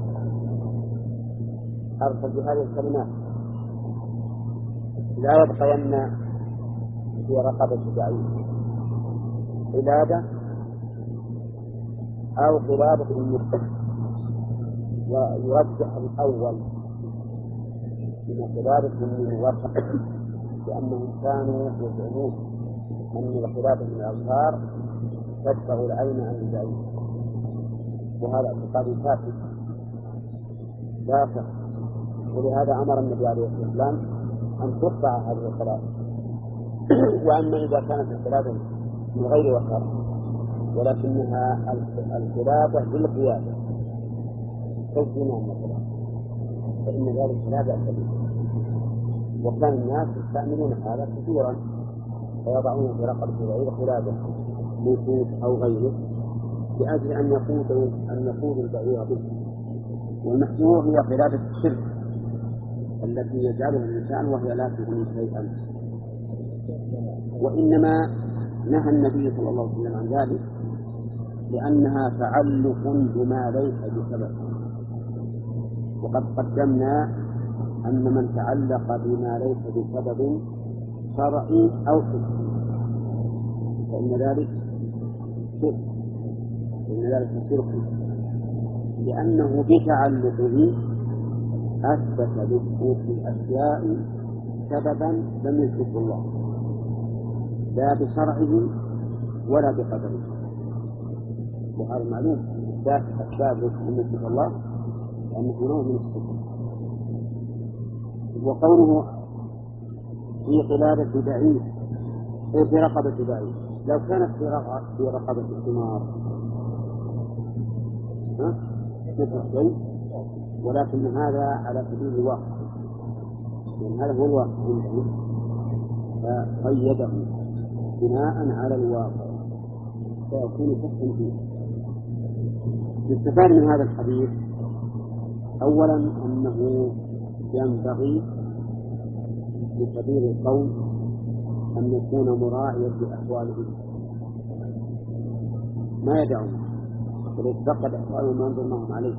أرسل بهذه الكلمات لا يبقين في رقبة بعير قلادة أو قلادة من وتر، ويرجح الأول من قلادة من وتر لأنهم كانوا يزعمون أن القلادة من الأوتار تدفع العين عن البعيد، وهذا اعتقاد فاسد لا صح. ولهذا أمر النبي عليه الصلاة والسلام أن تقطع هذه القلادة. وأما إذا كانت القلادة من غير وتر ولكنها القلادة بالقيادة كالزمان مثلا فإن ذلك لا بأس به. وكان الناس يستعملون هذا كثيرا، فيضعون في رقبة البعير قلادة من صوف أو غيره لأجل أن يقودوا أن يقودوا البعير به. والمحذور هي قلادة الشرك التي يجعلها الإنسان وهي لا تغني شيئا. وإنما نهى النبي صلى الله عليه وسلم عن ذلك لأنها تعلق بما ليس بسبب. وقد قدمنا أن من تعلق بما ليس بسبب شرعي أو حكمي فإن ذلك شرك، فإن ذلك شرك لأنه بتعلقه أثبت لثبوت الأشياء سببا لم يثبته الله لا بشرعه ولا بقدره. وهذا معلوم إثبات أسباب لم يثبته الله لأنه نوع من الشرك. وقوله في قلادة بعير أو في رقبة بعير لو كانت في رقبة الثمار نفس الشيء، ولكن هذا على سبيل الواقع لأن هذا هو الواقع عنده فقيده بناء على الواقع فيكون فقها فيه. يستفاد من هذا الحديث أولا أنه ينبغي لكبير القوم أن يكون مراعيا لأحوالهم ما يدعون وليتفقد أحوالهم وينظر معهم عليه.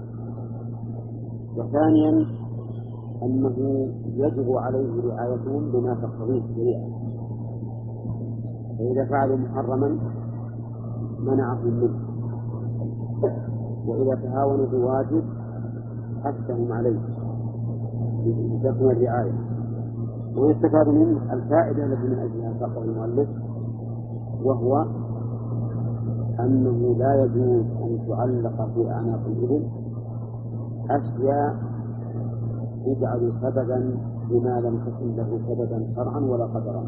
وثانيا أنه يجب عليه رعايتهم بما تقتضيه الشريعة، فإذا فعلوا محرما منعهم منه، وإذا تهاونوا بواجب حثهم عليه لتكون الرعاية. ويستفاد منه الفائدة التي من أجلها فقه المؤلف، وهو أنه لا يجوز أن تعلق في أعناق الإبل أشياء تجعل سببا بما لم تكن له سببا شرعا ولا قدرا،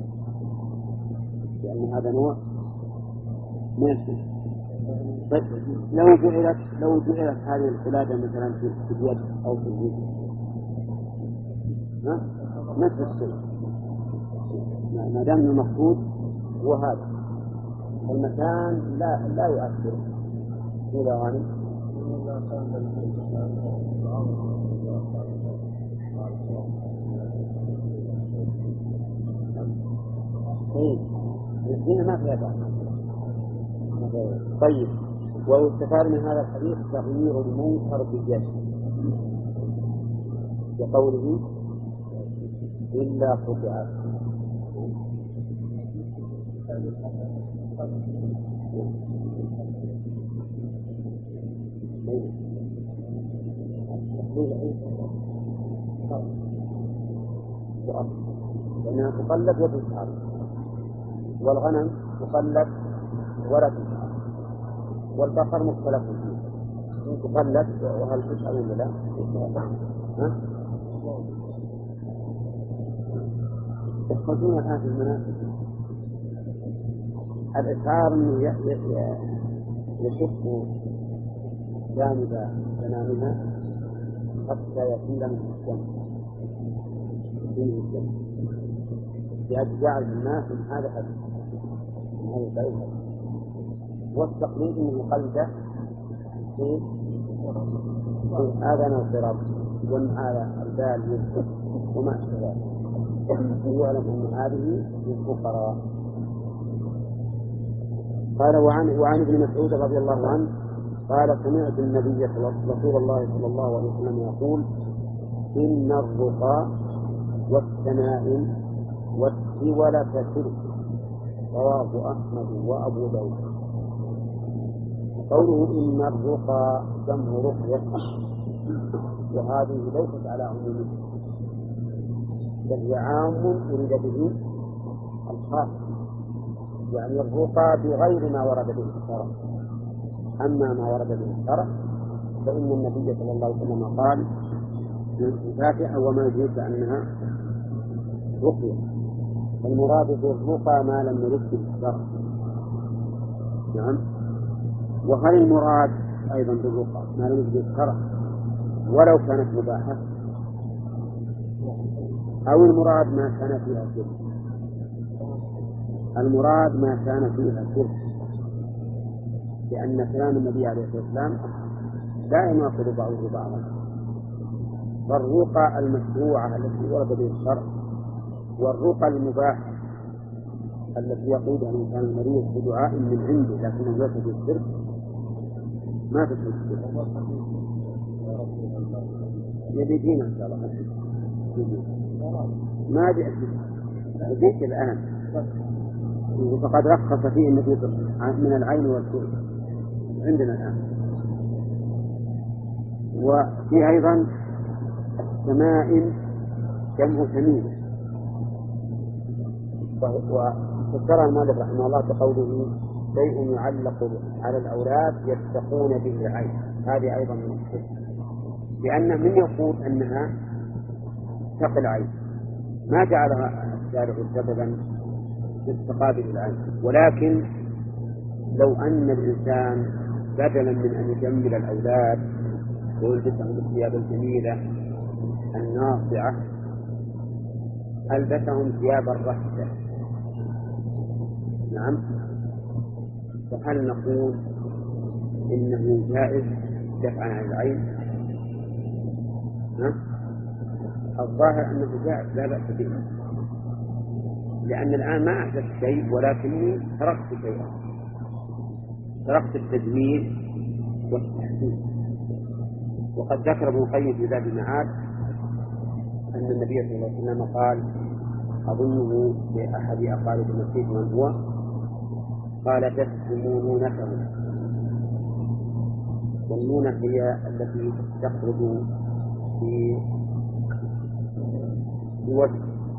لأن هذا نوع من الشرك. لو جعلت لو جعلت هذه القلادة مثلا في اليد أو في الوجه نفس الشيء ما دام المقصود هو هذا المكان لا لا يؤثر إلى غني. طيب ما فيها بعض. طيب ويستفاد من هذا الحديث تغيير المنكر باليد وقوله إلا قطعت. تقلد وتسعر، والغنم تقلد ولا تسعر، والبقر مختلف فيه تقلد وهل تسعر ولا لا؟ ها؟ يدخلون الآن في المناسك الإسعار يشق جانب بنانها حتى يصير من الجنة فيه الجنة بأجزاء الناس من هذا الحديث من هذا البعيد. والتقليد من قلده في آذان الضراب جمع البال والحب وما أشبه ذلك، يعلم أن هذه للفقراء. قال وعن, وعن ابن مسعود رضي الله عنه قال سمعت النبي رسول الله صلى الله عليه وسلم يقول إن الرقى والتمائم والسولة شرك، رواه أحمد وأبو داود. قوله إن الرقى جمع رقية، وهذه ليست على عمومه بل هي عام أريد به الخاص، يعني الرقى بغير ما ورد به الشرع. أما ما ورد به الشرع فإن النبي صلى الله عليه وسلم قال في الفاتحة وما يدريك أنها رقية، المراد بالرقى ما لم يرد به الشرع. نعم. وهل المراد أيضا بالرقى ما لم يرد به الشرع ولو كانت مباحة، أو المراد ما كان فيها شرك؟ المراد ما كان فيها شرك، لأن كلام النبي عليه الصلاة والسلام لا يناقض بعضه بعضا. فالرقى المشروعة التي ورد به الشرع والرقى المباحة التي يقودها الإنسان المريض بدعاء من عنده لكنه يرتدي الشرك ما تدخل الشرك. يبيتين إن شاء الله ما جئت جئت الآن، وفقد رخص فيه النبي من العين والسوء عندنا الآن. وفي أيضا التمائم جمع تميم، وذكر المؤلف رحمه الله بقوله شيء يعلق على الأولاد يتقون به العين، هذه أيضا من الشرك، لأن من يقول أنها تقي العين ما جعلها الشارع سببا للتقابل العين. ولكن لو أن الإنسان بدلا من أن يجمل الأولاد ويلبسهم الثياب الجميلة الناصعة ألبسهم ثياب الرهبة، نعم، فهل نقول إنه جائز دفعا عن العين؟ ها؟ الظاهر أنه جائز لا بأس به، لأن الآن ما أحدث شيء ولكني تركت شيئا، تركت التجميل والتحسين. وقد ذكر ابن القيم في ذات المعاد أن النبي صلى الله عليه وسلم قال أظنه لأحد أقارب المسيح من هو قال تسمونونته، والنونة هي التي تخرج في الوجه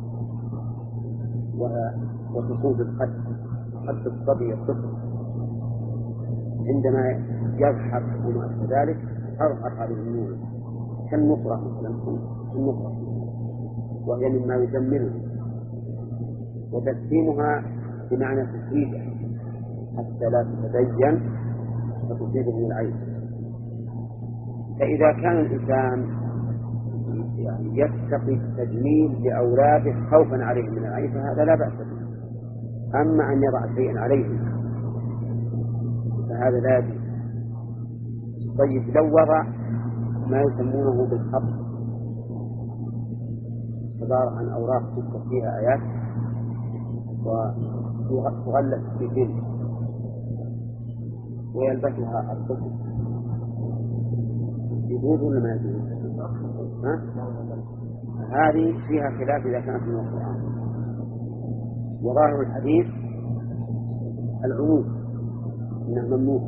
وتصوب الخد، خد الصبي الطفل عندما يضحك وما أشبه ذلك تظهر هذه النونة كالنقرة مثلا، النقرة وهي مما يجمله، وتسكينها بمعنى تسويده حتى لا تتبين وتصيب من العين. فإذا كان الإنسان يعني يتقي التجميل لأولاده خوفا عليهم من العين فهذا لا بأس به. أما أن يضع شيئا عليهم فهذا لا يجوز. طيب لو وضع ما يسمونه بالخط عبارة عن أوراق تكتب فيها آيات وتغلف في جلد ويلبسها الطفل يجوز ولا ما يجوز؟ ها؟ هذه فيها خلاف إذا كانت من القرآن، وظاهر الحديث العموم أنها ممنوعة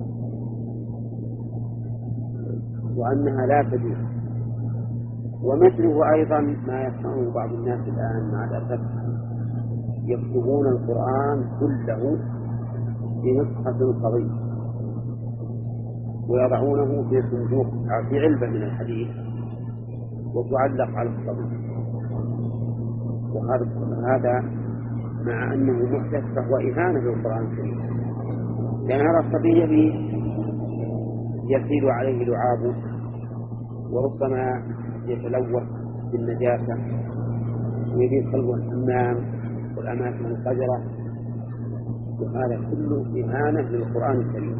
وأنها لا تجوز. ومثله أيضا ما يصنعه بعض الناس الآن مع الأسف يكتبون القرآن كله في مصحف صغير ويضعونه في صندوق في علبة من الحديد وتعلق على الصبي، وهذا مع أنه محدث فهو إهانة للقرآن الكريم، لأن هذا الصبي يزيد عليه لعابه وربما يتلوث بالنجاسة ويريد خلو الحمام والأماكن القذرة، وهذا كله إهانة للقرآن الكريم.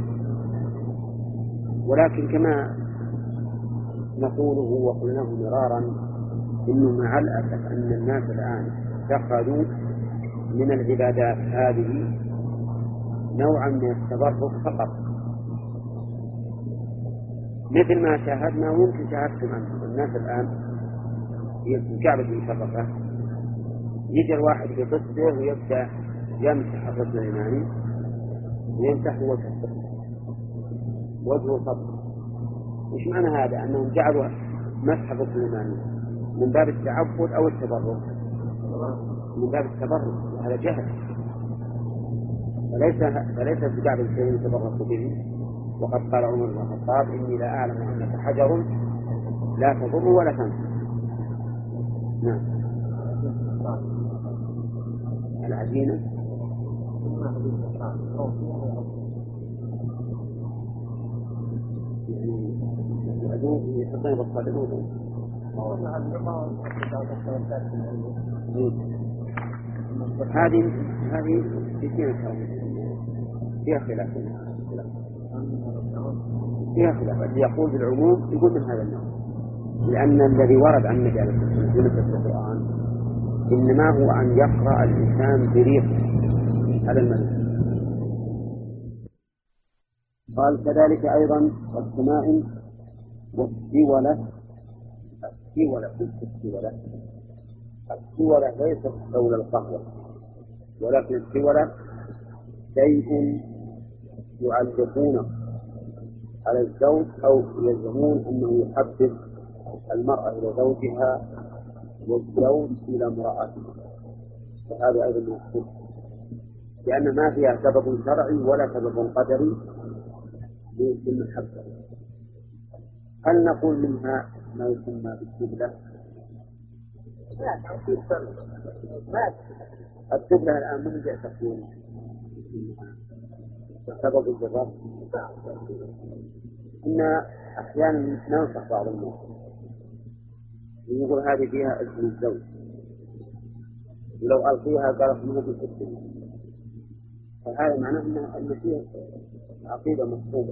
ولكن كما نقوله وقلناه مرارا إنه مع الأسف أن الناس الآن اتخذوا من العبادات هذه نوعا من التبرك فقط، مثل ما شاهدنا ويمكن شاهدتم أنتم الناس الآن في الكعبة المشرفة يجي الواحد بقصده ويبدأ يمسح الرجل اليماني ويمسح وجه الطفل وجهه صدره. وش معنى هذا؟ أنهم جعلوا مسح الرجل اليماني من باب التعبد أو التبرك؟ من باب التبرك، وهذا جهل، فليس فليس بباب الشيء يتبرك به. وقد قال عمر بن الخطاب إني لا أعلم أنك حجر لا تضر ولا تنفع. نعم. العجينة يعني يحطون بالصدر هذه هذه فيها خلاف فيها خلاف اللي يقول بالعموم يقول من هذا النوع، لأن الذي ورد عن النبي عليه الصلاة والسلام في القرآن إنما هو أن يقرأ الإنسان بريق على المنزل. قال كذلك أيضا والسماء والسولة. السولة السولة السولة ليست حول القهوة، ولكن السولة شيء يعلقونه على الزوج أو يزعمون أنه يحبب المرأة إلى زوجها والزوج إلى امرأته، وهذا أيضا مشكلة لأن ما فيها سبب شرعي ولا سبب قدري للمحبة. هل نقول منها ما يسمى بالسبلة؟ السبلة الآن من جاء تكون سبب الجواب إن أحيانا ننصح بعض الناس يقول هذه فيها اسم الزوج، ولو ألقيها قالت منه بالسبلة، فهذا معناه أن فيها عقيدة مصطوبة،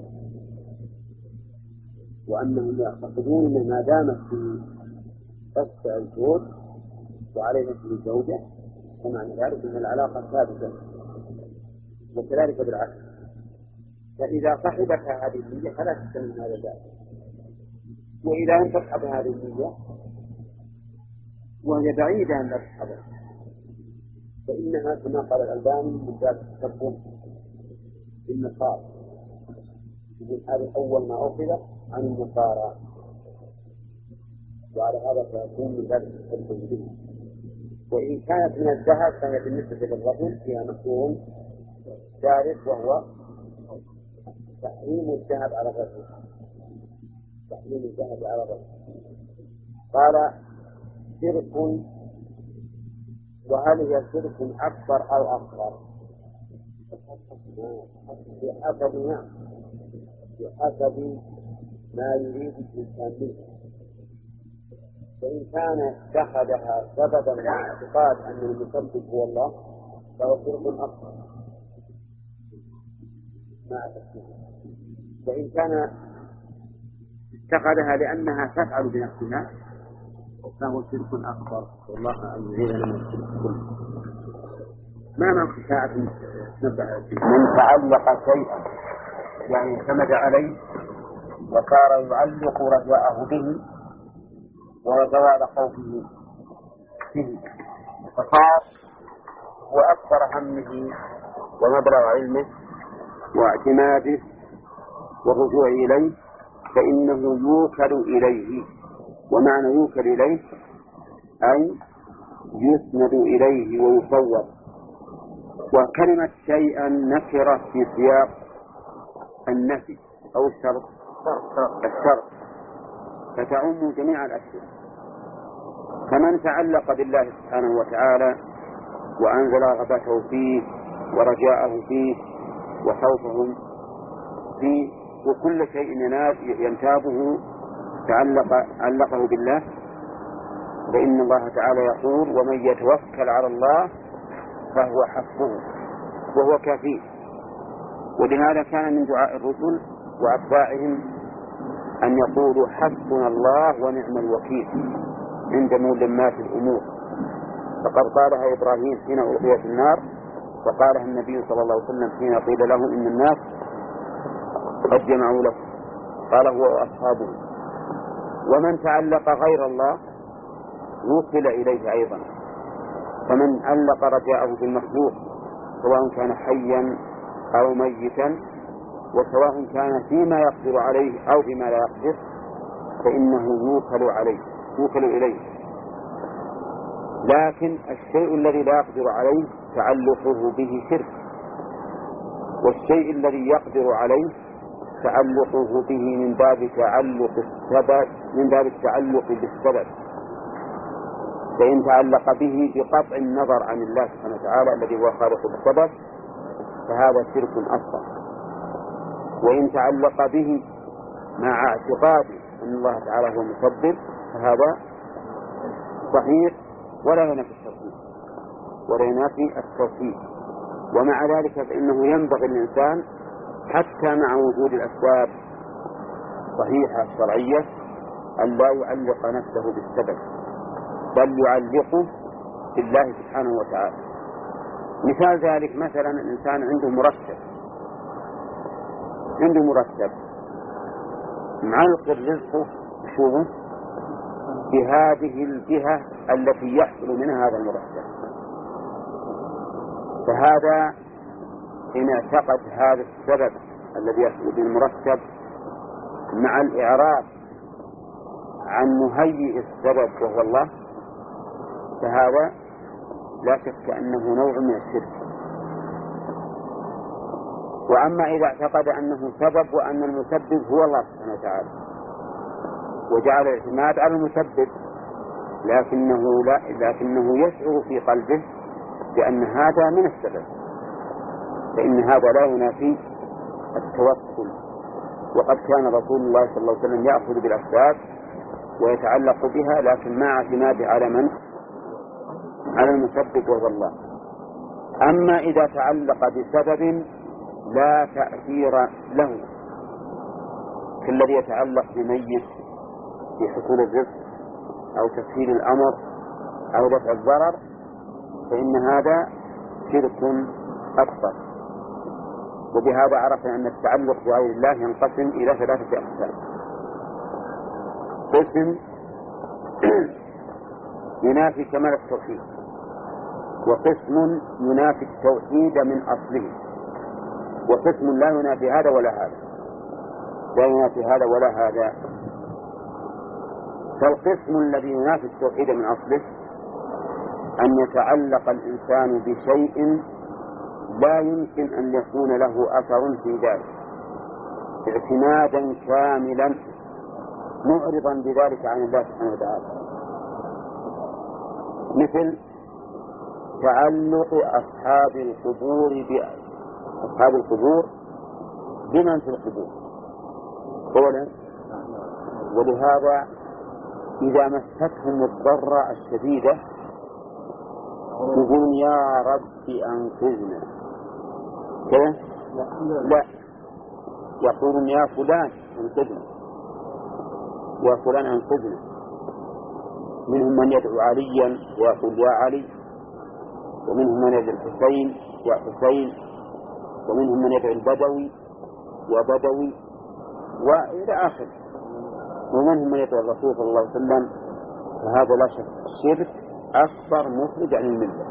وأنهم يعتقدون أن ما دامت في قصة الزوج وعليه اسم الزوجة فمعنى ذلك أن العلاقة ثابتة، وكذلك بالعكس. فإذا صحبتها هذه النية فلا تستلم هذا ذلك، وإذا لم تصحب هذه النية وهي بعيدة أن لا تصحبها فإنها كما قال الألباني من باب التكبر بالنصارى، يقول هذا أول ما أخذ عن النصارى، وعلى هذا فيكون من باب التكبر به. وإن كانت من الذهب فهي بالنسبة للرجل فيها مفهوم ثالث وهو تحريم الذهب على الرجل، تحريم الذهب على الرجل. قال شرك، وهل هي شرك أكبر أو أصغر؟ بحسب نعم بحسب ما يريد الإنسان منه. فإن كان اتخذها سببا لاعتقاد أن المسبب هو الله فهو شرك أكبر مع تفسيره، وإن كان اتخذها لأنها تفعل بنفسها فهو شرك أكبر، والله أن يعيذنا من الشرك كله. ما معنى ساعة نبدأ من تعلق شيئا يعني اعتمد عليه وصار يعلق رجاءه به وزوال خوفه فيه، فصار وأكثر همه ومبلغ علمه واعتماده والرجوع إليه، فإنه يوكل إليه. ومعنى يوكل إليه أي يسند إليه ويصور وكلمة شيئا نكرة في سياق النفي أو الشرط الشرط فتعم جميع الأشياء. فمن تعلق بالله سبحانه وتعالى وأنزل رغبته فيه ورجاءه فيه وخوفه فيه وكل شيء ينتابه تعلق علقه بالله، فإن الله تعالى يقول: ومن يتوكل على الله فهو حسبه وهو كافيه. ولهذا كان من دعاء الرسل وأتباعهم أن يقولوا: حسبنا الله ونعم الوكيل عند ملمات الأمور. فقد قالها إبراهيم حين ألقي في النار، وقالها النبي صلى الله عليه وسلم حين قيل له إن الناس قد جمعوا له، قال هو وأصحابه. ومن تعلق غير الله وصل إليه أيضا. فمن علق رجاءه بالمخلوق سواء كان حيا أو ميتا، وسواء كان فيما يقدر عليه أو فيما لا يقدر، فإنه يوكل عليه يوكل إليه. لكن الشيء الذي لا يقدر عليه تعلقه به شرك، والشيء الذي يقدر عليه تعلقه به من باب تعلق السبب من باب التعلق بالسبب. فإن تعلق به بقطع النظر عن الله سبحانه وتعالى الذي هو خالق السبب فهذا شرك أصغر. وإن تعلق به مع اعتقاده أن الله تعالى هو المسبب فهذا صحيح ولا ينافي التوحيد ولا ينافي التوحيد. ومع ذلك فإنه ينبغي الإنسان حتى مع وجود الأسباب صحيحة الشرعية أن لا يعلق نفسه بالسبب، بل يعلقه بالله سبحانه وتعالى. مثال ذلك مثلا الإنسان عنده مرتب عنده مرتب معلق الرزق شوفه بهذه الجهة التي يحصل منها هذا المرتب. فهذا إن اعتقد هذا السبب الذي يحصل به المرتب مع الإعراض عن مهيئ السبب وهو الله، فهذا لا شك أنه نوع من الشرك. وأما إذا اعتقد أنه سبب وأن المسبب هو الله سبحانه وتعالى وجعل الاعتماد على المسبب، لكنه لا لكنه يشعر في قلبه بأن هذا من السبب، فإن هذا لا ينافي التوكل. وقد كان رسول الله صلى الله عليه وسلم يأخذ بالأسباب ويتعلق بها، لكن مع اعتماده على من؟ على المسبب وهو الله. أما إذا تعلق بسبب لا تأثير له كالذي يتعلق بميت في حصول الرزق أو تسهيل الأمر أو دفع الضرر، فإن هذا شرك أكبر. وبهذا عرفنا أن التعلق بغير الله ينقسم إلى ثلاثة أقسام: قسم ينافي كمال التوحيد، وقسم ينافي التوحيد من أصله، وقسم لا ينافي هذا ولا هذا لا ينافي هذا ولا هذا. فالقسم الذي ينافي التوحيد من أصله أن يتعلق الإنسان بشيء لا يمكن أن يكون له أثر في ذلك اعتمادا كاملا معرضا بذلك عن الله سبحانه وتعالى، مثل تعلق أصحاب القبور بأصحاب القبور بمن في القبور أولا. ولهذا إذا مستهم الضرة الشديدة يقولون يا رب أنقذنا كذا؟ لا، يقولون يا فلان أنقذنا يا فلان أنقذنا. منهم من يدعو عليا ويقول يا علي، ومنهم من يدعو الحسين يا حسين، ومنهم من يدعو البدوي يا بدوي وإلى آخر، ومنهم من يدعو الرسول صلى الله عليه وسلم. فهذا لا شك الشرك أكبر مخرج عن الملة.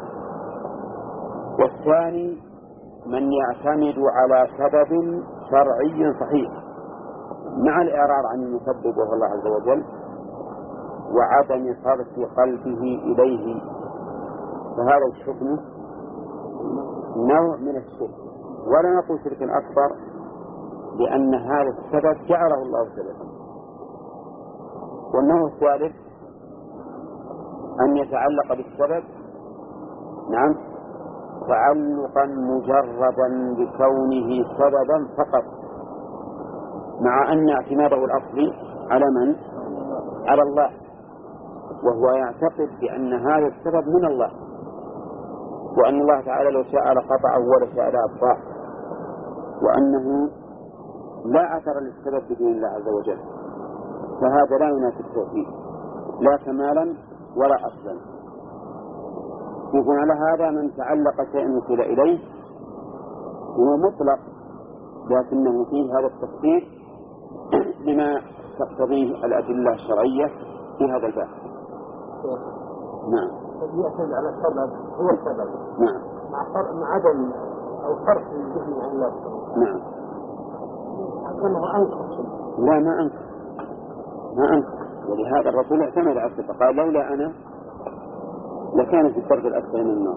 والثاني من يعتمد على سبب شرعي صحيح مع الإعراض عن المسبب وهو الله عز وجل وعدم صرف قلبه إليه، فهذا الحكم نوع من الشرك، ولا نقول شرك أكبر، لأن هذا السبب جعله الله سببا. والنوع الثالث أن يتعلق بالسبب، نعم، تعلقا مجردا بكونه سببا فقط، مع أن اعتماده الأصلي على من؟ على الله، وهو يعتقد بأن هذا السبب من الله، وأن الله تعالى لو شاء لقطعه ولا شاء لأبقاه، وأنه لا أثر للسبب بدون الله عز وجل. فهذا لا ينافي التوحيد لا كمالا ولا أصلا. يكون على هذا من تعلق شيء وصل إليه هو مطلق، لكنه فيه هذا التفصيل لما تقتضيه الأدلة الشرعية في هذا الباب. نعم. يعتمد على السبب هو السبب. نعم. مع عدم أو صرف الذهن عن الله. نعم. أنه أنكر. لا ما أنكر، ما أنكر، ولهذا الرسول اعتمد على السبب، قال لولا أنا لكان في الدرجة الأسفل من النار.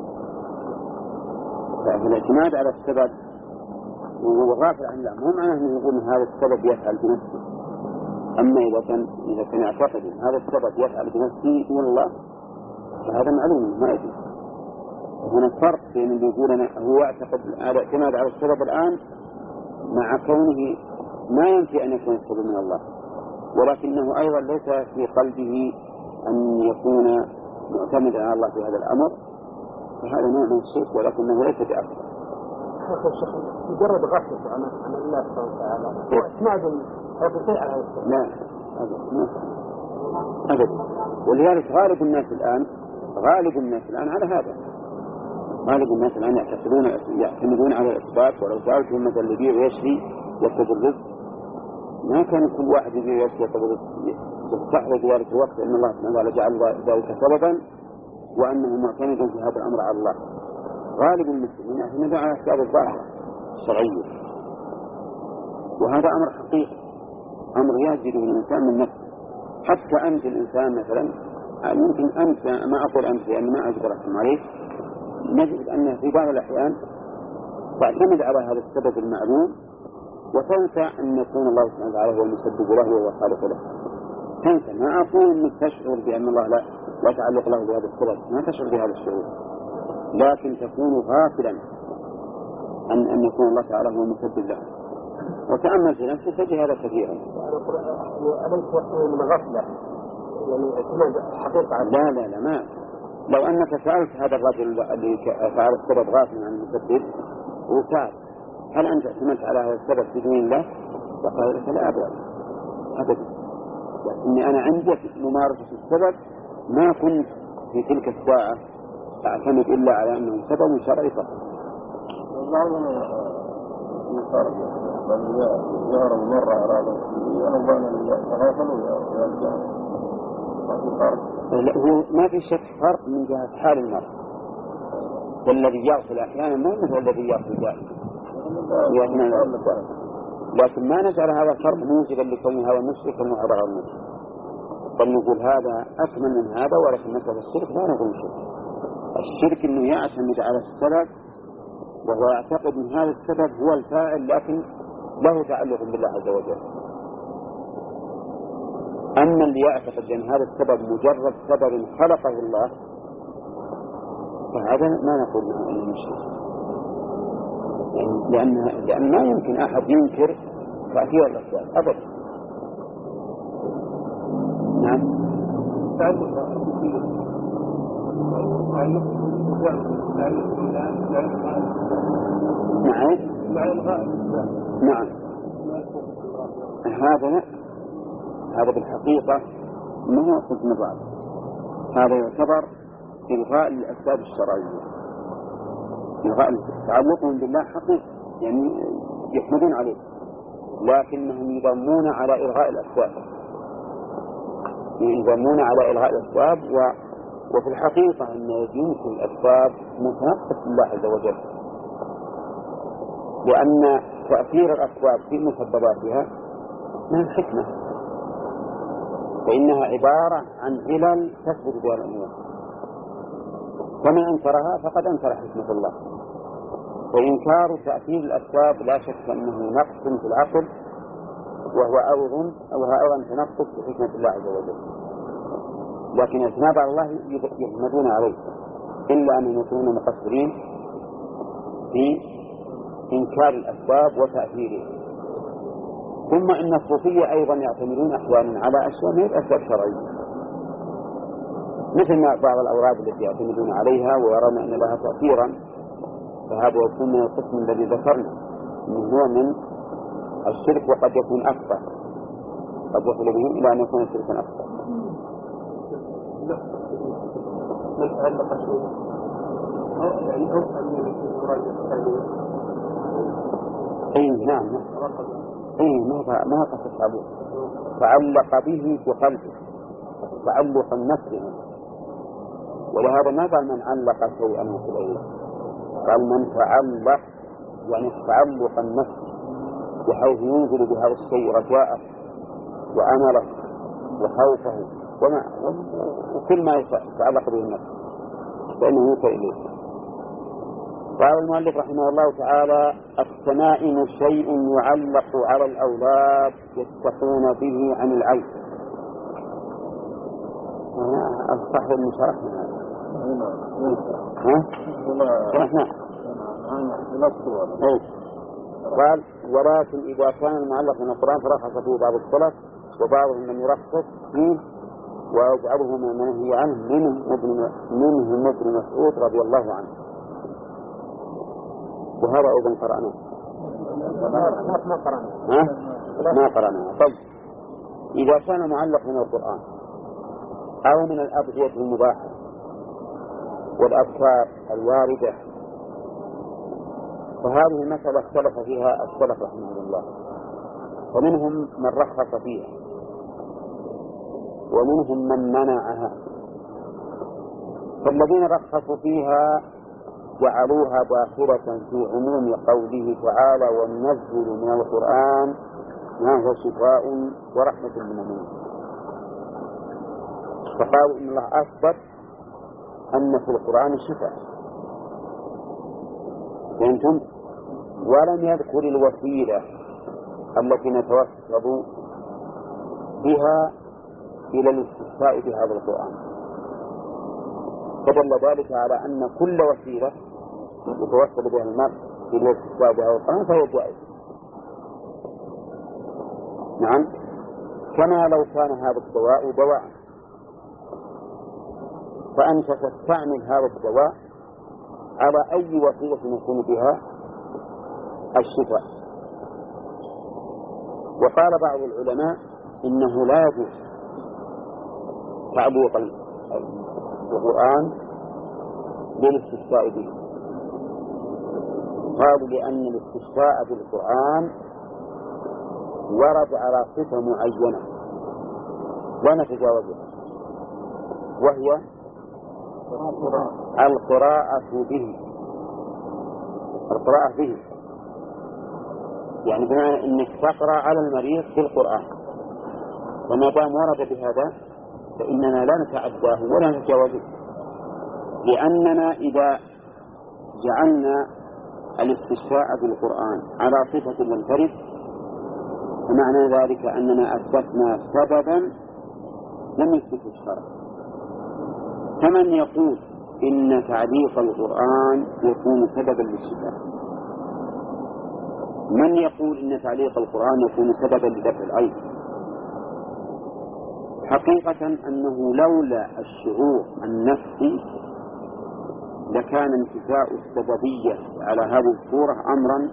فالاعتماد على السبب وهو غافل عن الله مو معناه أنه يقول هذا السبب يفعل بنفسه. أما إذا كان إذا كان يعتقد أن هذا السبب يفعل بنفسه دون الله فهذا معلوم ما يجوز. هنا فرق بين اللي يقول أنا هو يعتقد الاعتماد على السبب الآن مع كونه ما ينفي أن يكون السبب من الله، ولكنه أيضا ليس في قلبه أن يكون معتمدا على الله في هذا الأمر، فهذا نوع من الشرك ولكنه ليس بأكبر. مجرد غفلة عن الله سبحانه وتعالى واعتماد هذا شيء على السبب. لا أبدا أبدا. ولذلك غالب الناس الآن غالب الناس الآن على هذا. غالب الناس الآن يعتقدون يعتمدون على الأسباب، ولو سألتهم مثلا اللي يبيع ويشري يطلب الرزق ما كان كل واحد يبيع ويشري يطلب الرزق يستحرج في ذلك الوقت أن الله سبحانه وتعالى جعل ذلك سببا وأنه معتمد في هذا الأمر على الله. غالب المسلمين يعتمدون على الأسباب الظاهرة الشرعية، وهذا أمر حقيقي، أمر يجد من الإنسان من نفسه. حتى أنت الإنسان مثلا يمكن أنت، ما أقول أنت لأن ما أقدر أحكم عليك، نجد أن في بعض الأحيان تعتمد على هذا السبب المعلوم وتنسى أن يكون الله سبحانه وتعالى هو المسبب له وهو الخالق له. تنسى. ما أقول أنك تشعر بأن الله لا لا تعلق له بهذا السبب، ما تشعر بهذا الشعور، لكن تكون غافلا أن أن يكون الله تعالى هو المسبب له. وتأمل في نفسك تجد هذا كثيرا. أليس يكون من غفلة يعني اعتماد حقيقة؟ لا لا لا ما. لو أنك سألت هذا الرجل الذي فعل السبب غافلا عن المسبب وسأل هل أنت اعتمدت على هذا السبب بدون الله؟ فقال لك لا أبدا أبدا، لكني أنا عندي في ممارسة السبب ما كنت في تلك الساعة أعتمد إلا على أنه سبب شرعي فقط. يهرب مرة على هو ما في شك فرق من جهة حال المرء، والذي يغسل أحيانا ما مثل الذي يغسل دائما، لكن ما نجعل هذا الفرق موجبا لكون هذا مشرك وهذا غير مشرك، بل نقول هذا أكمل من هذا. ولكن مثل الشرك لا نقول شرك. الشرك إنه يعتمد على السبب وهو يعتقد أن هذا السبب هو الفاعل لكن له تعلق بالله عز وجل. أما اللي يعتقد أن هذا السبب مجرد سبب خلقه الله فهذا ما نقول له أنه مشرك، لأن لأن ما يمكن أحد ينكر تأثير الأسباب أبدا. نعم. نعم. نعم. هذا هذا بالحقيقة ما هو حكم بعض، هذا يعتبر إلغاء الأسباب الشرعية، إلغاء تعلقهم بالله حقيقة، يعني يحمدون عليه لكنهم يضمون على إلغاء الأسباب، يضمون على إلغاء الأسباب و... وفي الحقيقة أن يمكن الأسباب متنقص بالله عز وجل، لأن تأثير الأسباب في مسبباتها من الحكمة، فإنها عبارة عن علل تثبت بها الأمور، ومن أنكرها فقد أنكر حكمة الله. وإنكار تأثير الأسباب لا شك أنه نقص في العقل، وهو أيضا وهو أيضا تنقص بحكمة الله عز وجل. لكن الثناء على الله يحمدون عليه، إلا أن يكونوا مقصرين في إنكار الأسباب وتأثيرها. ثم إن الصوفية أيضا يعتمدون أحيانا على أشياء من الأسباب الشرعية، مثل ما بعض الأوراد التي يعتمدون عليها ويرون أن لها تأثيرا، فهذا يكون من القسم الذي ذكرنا أنه هو من الشرك، وقد يكون أكبر، قد يصل به إلى أن يكون شركا أكبر. أي نعم، أي ما ما قصد عليه، تعلق به في قلبه تعلق النفس، ولهذا ما قال من علق شيئا وكله، قال من تعلق، يعني تعلق النفس بحيث ينزل بهذا الشيء رجاءه وأمله وخوفه وما وكل ما يتعلق به النفس فإنه يوصل إليه. قال المؤلف رحمه الله تعالى: التمائم شيء يعلق على الأولاد يتقون به عن العيب. الصح المشاركة ها؟ شرحنا. قال: ولكن إذا كان المعلق من القرآن فرخص فيه بعض السلف وبعضهم لم يرخص فيه ويجعله من منهي عنه منهم ابن منهم ابن مسعود رضي الله عنه. وهذا أيضا قرأناه. ما قرأناه. ها؟ ما قرأناه. طيب إذا كان معلق من القرآن أو من الأدعية المباحة والأذكار الواردة، فهذه المسألة اختلف فيها السلف رحمه الله، ومنهم من رخص فيها ومنهم من منعها. فالذين رخصوا فيها جعلوها داخلة في عموم قوله تعالى: وننزل من القرآن ما هو شفاء ورحمة للمؤمنين. فقالوا إن الله أثبت أن في القرآن شفاء، فهمتم؟ ولم يذكر الوسيلة التي نتوسل بها إلى الاستشفاء بهذا القرآن، فدل ذلك على أن كل وسيلة يتوسل بها المرء إلى الاستشفاء بهذا القرآن فهو جائز. نعم، كما لو كان هذا الدواء دواء فأنت تستعمل هذا الدواء على أي وسيلة يكون بها الشفاء. وقال بعض العلماء إنه لا يجوز تعليق القرآن بالاستشفاء به. قالوا لأن الاستشفاء بالقرآن ورد على صفة معينة لا نتجاوزها، وهي القراءة به القراءة به يعني بمعنى أنك تقرأ على المريض بالقرآن، وما دام ورد بهذا فإننا لا نتعداه ولا نتجاوزه، لأننا إذا جعلنا الاستشفاء بالقرآن على صفة لم ترد فمعنى ذلك أننا أثبتنا سببا لم يثبت الشرع. كمن يقول إن تعليق القرآن يكون سببا للشفاء، من يقول إن تعليق القرآن يكون سببا لدفع العيب. حقيقة أنه لولا الشعور النفسي لكان انتفاء السببية على هذه الصورة أمرا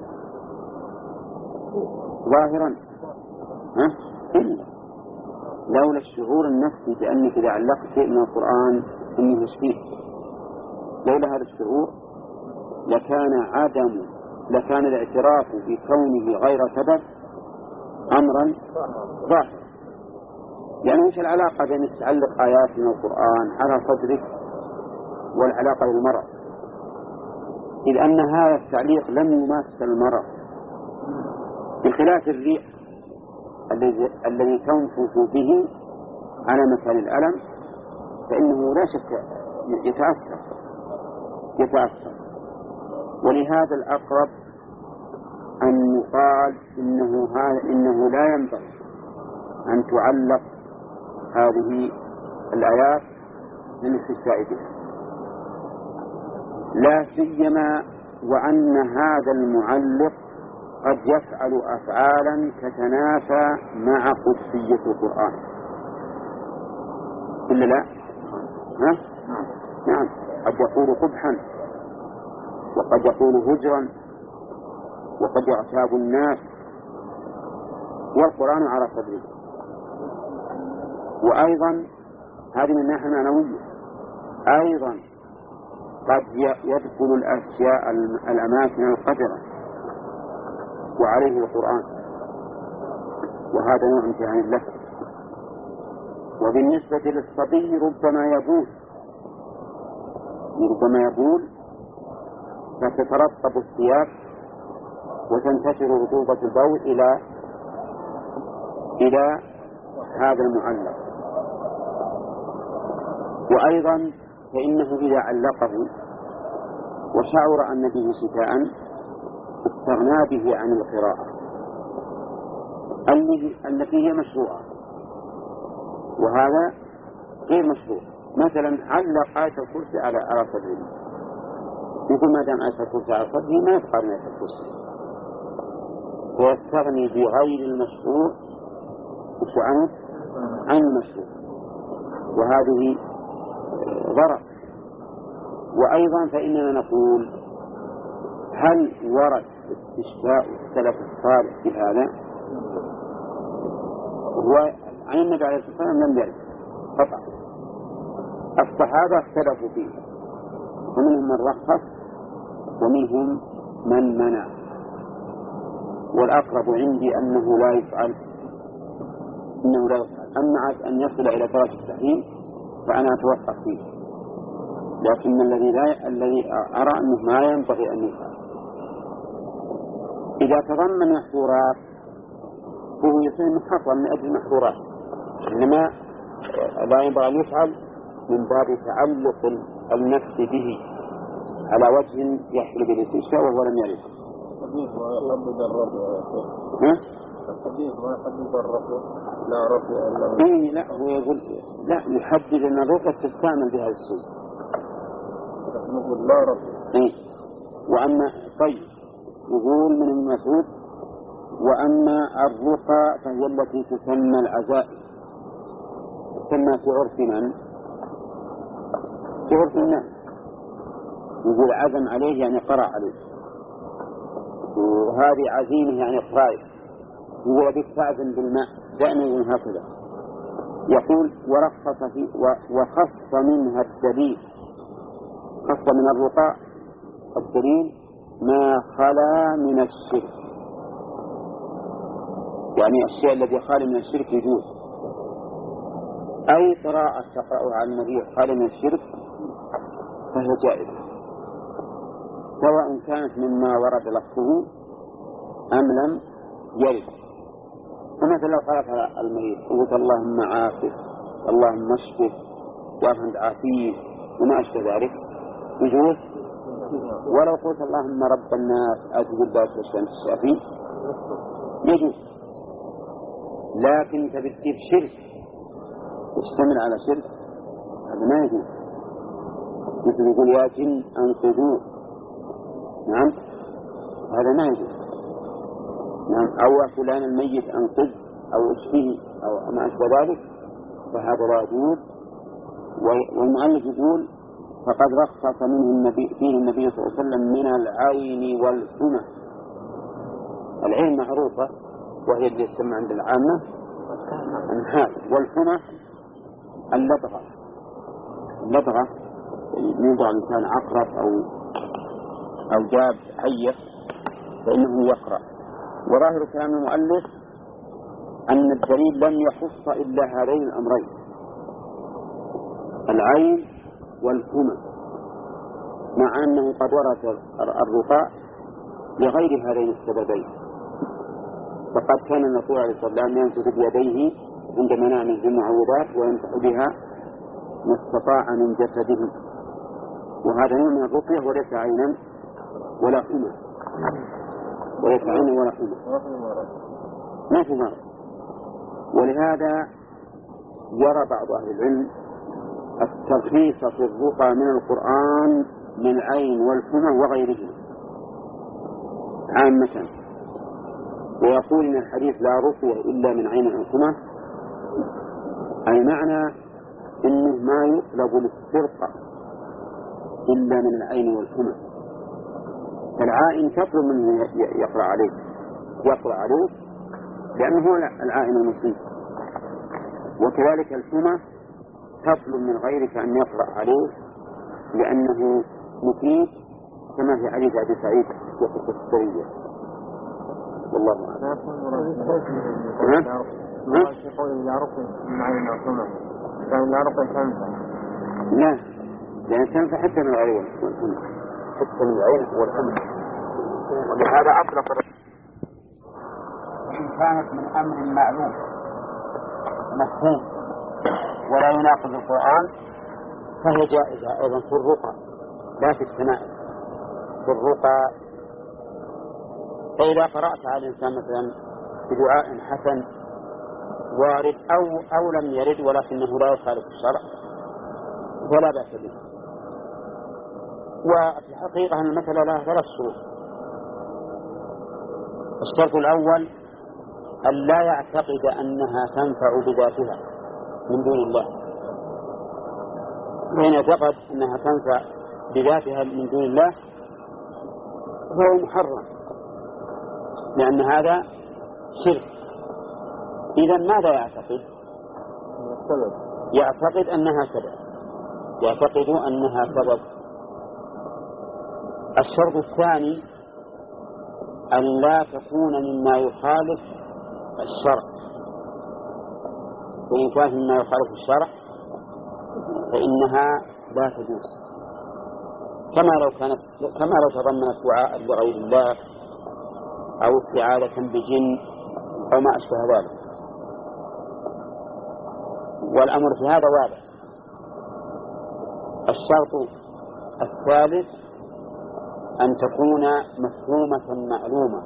ظاهرا، ها؟ إلا لولا الشعور النفسي بأنك إذا علقت شيء من القرآن أنه يشفيه، لولا هذا الشعور لكان عدم لكان الاعتراف بكونه غير سبب أمرا ظاهرا. يعني وش العلاقة بين تعلق آيات من القرآن على صدرك والعلاقة بالمرض؟ إذ أن هذا التعليق لم يماس المرض، بخلاف الريح الذي الذي تنفث به على مكان الألم فإنه لا شك يتأثر يتأثر ولهذا الأقرب أن يقال إنه, إنه لا ينبغي أن تعلق هذه الآيات للاستشفاء بها، لا سيما وأن هذا المعلق قد يفعل أفعالا تتنافى مع قدسية القرآن، إلا لا؟ ها؟ نعم، قد يقول قبحا، وقد يقول هجرا، وقد يعتاب الناس، والقرآن على صدره. وأيضا هذه من الناحية المعنوية، أيضا قد يدخل الأشياء الأماكن القدرة وعليه القرآن، وهذا نوع امتحان له. وبالنسبة للصبي ربما يبول ربما يبول فتترطب الثياب وتنتشر رطوبة البول إلى إلى هذا المعلق. وأيضا فإنه إذا علقه وشعر أن به شتاء استغنى به عن القراءة التي هي مشروعة، وهذا غير مشروع. مثلا علق آية الكرسي على على صدره، يقول ما دام آية الكرسي على صدره ما يبقى من آية الكرسي، ويستغني بغير المشروع عنه عن المشروع، وهذه ضرر. وأيضا فإننا نقول هل ورد استشفاء السلف الصالح في هذا؟ هو عن النبي عليه الصلاة والسلام لم يرد قطعا. الصحابة اختلفوا فيه، ومنهم من رخص ومنهم من منع، والأقرب عندي أنه لا يفعل إنه لا يفعل. أما عاد أن يصل إلى درجة التحريم فأنا أتوقف فيه، لكن الذي لا الذي أرى أنه ما ينبغي أن يفعل إذا تضمن محظورات فهو يصير محرم من أجل المحظورات، إنما لا ينبغي أن يفعل من باب تعلق النفس به على وجه يحصل بالاستشفاء وهو لم يرد. الحديث ما يحدد الرب ها؟ الحديث ما يحدد الرب لا رب إلا إيه لا، هو يقول لا يحدد أن الرقية تستعمل بهذا السوء. نقول لا رب. إيه. وأما طيب يقول من المسعود وأما الرقى فهي التي تسمى العزائم، تسمى في عرف من؟ في عرف الناس. يقول عزم عليه يعني قرأ عليه، وهذه عزيمة يعني قرائب. يقول بك تعزم بالماء دائما يقول هكذا. يقول ورخص في وخص منها الدليل، خص من الرقى الدليل ما خلا من الشرك، يعني الشيء الذي خالي من الشرك يجوز. أي قراءة تقرأ على النبي خالي من الشرك فهي جائزة، سواء كانت مما ورد لفظه أم لم يرد. فمثلا لو قرأت على المريض قلت اللهم عافه اللهم اشفه وأنت عافيه وما أشبه ذلك يجوز. ولو قلت اللهم رب الناس أجب الله وأنت الشافي يجوز. لكن تبتدي بشرك تشتمل على شرك هذا ما يجوز. مثل يقول يا جن أنقذوه، نعم هذا ما يجوز. نعم أو فلان الميت أنقذ أو اشفيه أو ما أشبه ذلك فهذا لا يجوز. والمؤلف يقول فقد رخص منه النبي فيه النبي صلى الله عليه وسلم من العين والحمى. العين معروفة وهي اللي يسمى عند العامة النهار، والحمى اللدغة. اللدغة يوضع الإنسان عقرب أو أو جاب حية فإنه يقرأ. وظاهر كلام المؤلف أن الدليل لم يخص إلا هذين الأمرين العين والحمى، مع أنه قد ورد الرقاء لغير هذين السببين. فقد كان الرسول عليه الصلاة والسلام يمسك بيديه عند منام المعوذات ويمسح بها ما استطاع من جسده، وهذا نوع من الرقية وليس عينا ولا حمى، وليس عين ولا حمى، ما في مرض. ولهذا يرى بعض أهل العلم الترخيص في الرقى من القرآن من العين والحمى وغيرهما عامة، ويقول إن الحديث لا رقية إلا من عين الحمى، أي معنى إنه ما يطلب للسرقة إلا من العين والحمى. العائن تطلب منه يقرأ عليه يقرأ عليه لأنه هو العائن المسلم، وكذلك الحمى تطلب من غيرك أن يقرأ عليه لأنه مفيد، كما في حديث أبي سعيد وقصة السرية. والله أعلم. ما يقول لا رقي من عين الحمى، كان لا رقي تنفع. لا، لأن تنفع حتى من العين والحمى، حتى من العين والحمى. ولهذا أطلق إن كانت من أمر معلوم مفهوم ولا يناقض القرآن فهي جائزة أيضا في الرقى لا في التمائم. في الرقى فإذا قرأت على الإنسان مثلا بدعاء حسن وارد أو أو لم يرد ولكنه لا يخالف الشرع فلا بأس به. وفي الحقيقة أن المسألة لها ثلاث شروط. الشرط الأول أن لا يعتقد أنها تنفع بذاتها من دون الله، وإن اعتقد أنها تنفع بذاتها من دون الله فهو محرم، لأن هذا شرك. إذن ماذا يعتقد؟ يعتقد أنها سبب، يعتقد أنها سبب. الشرط الثاني أن لا تكون مما يخالف الشرع، وإن كانت مما يخالف الشرع فإنها لا تجوز، كما لو كانت كما لو تضمنت دعاء لغير الله أو استعاذة بجن أو ما أشبه ذلك. والأمر في هذا واضح. الشرط الثالث أن تكون مفهومة معلومة،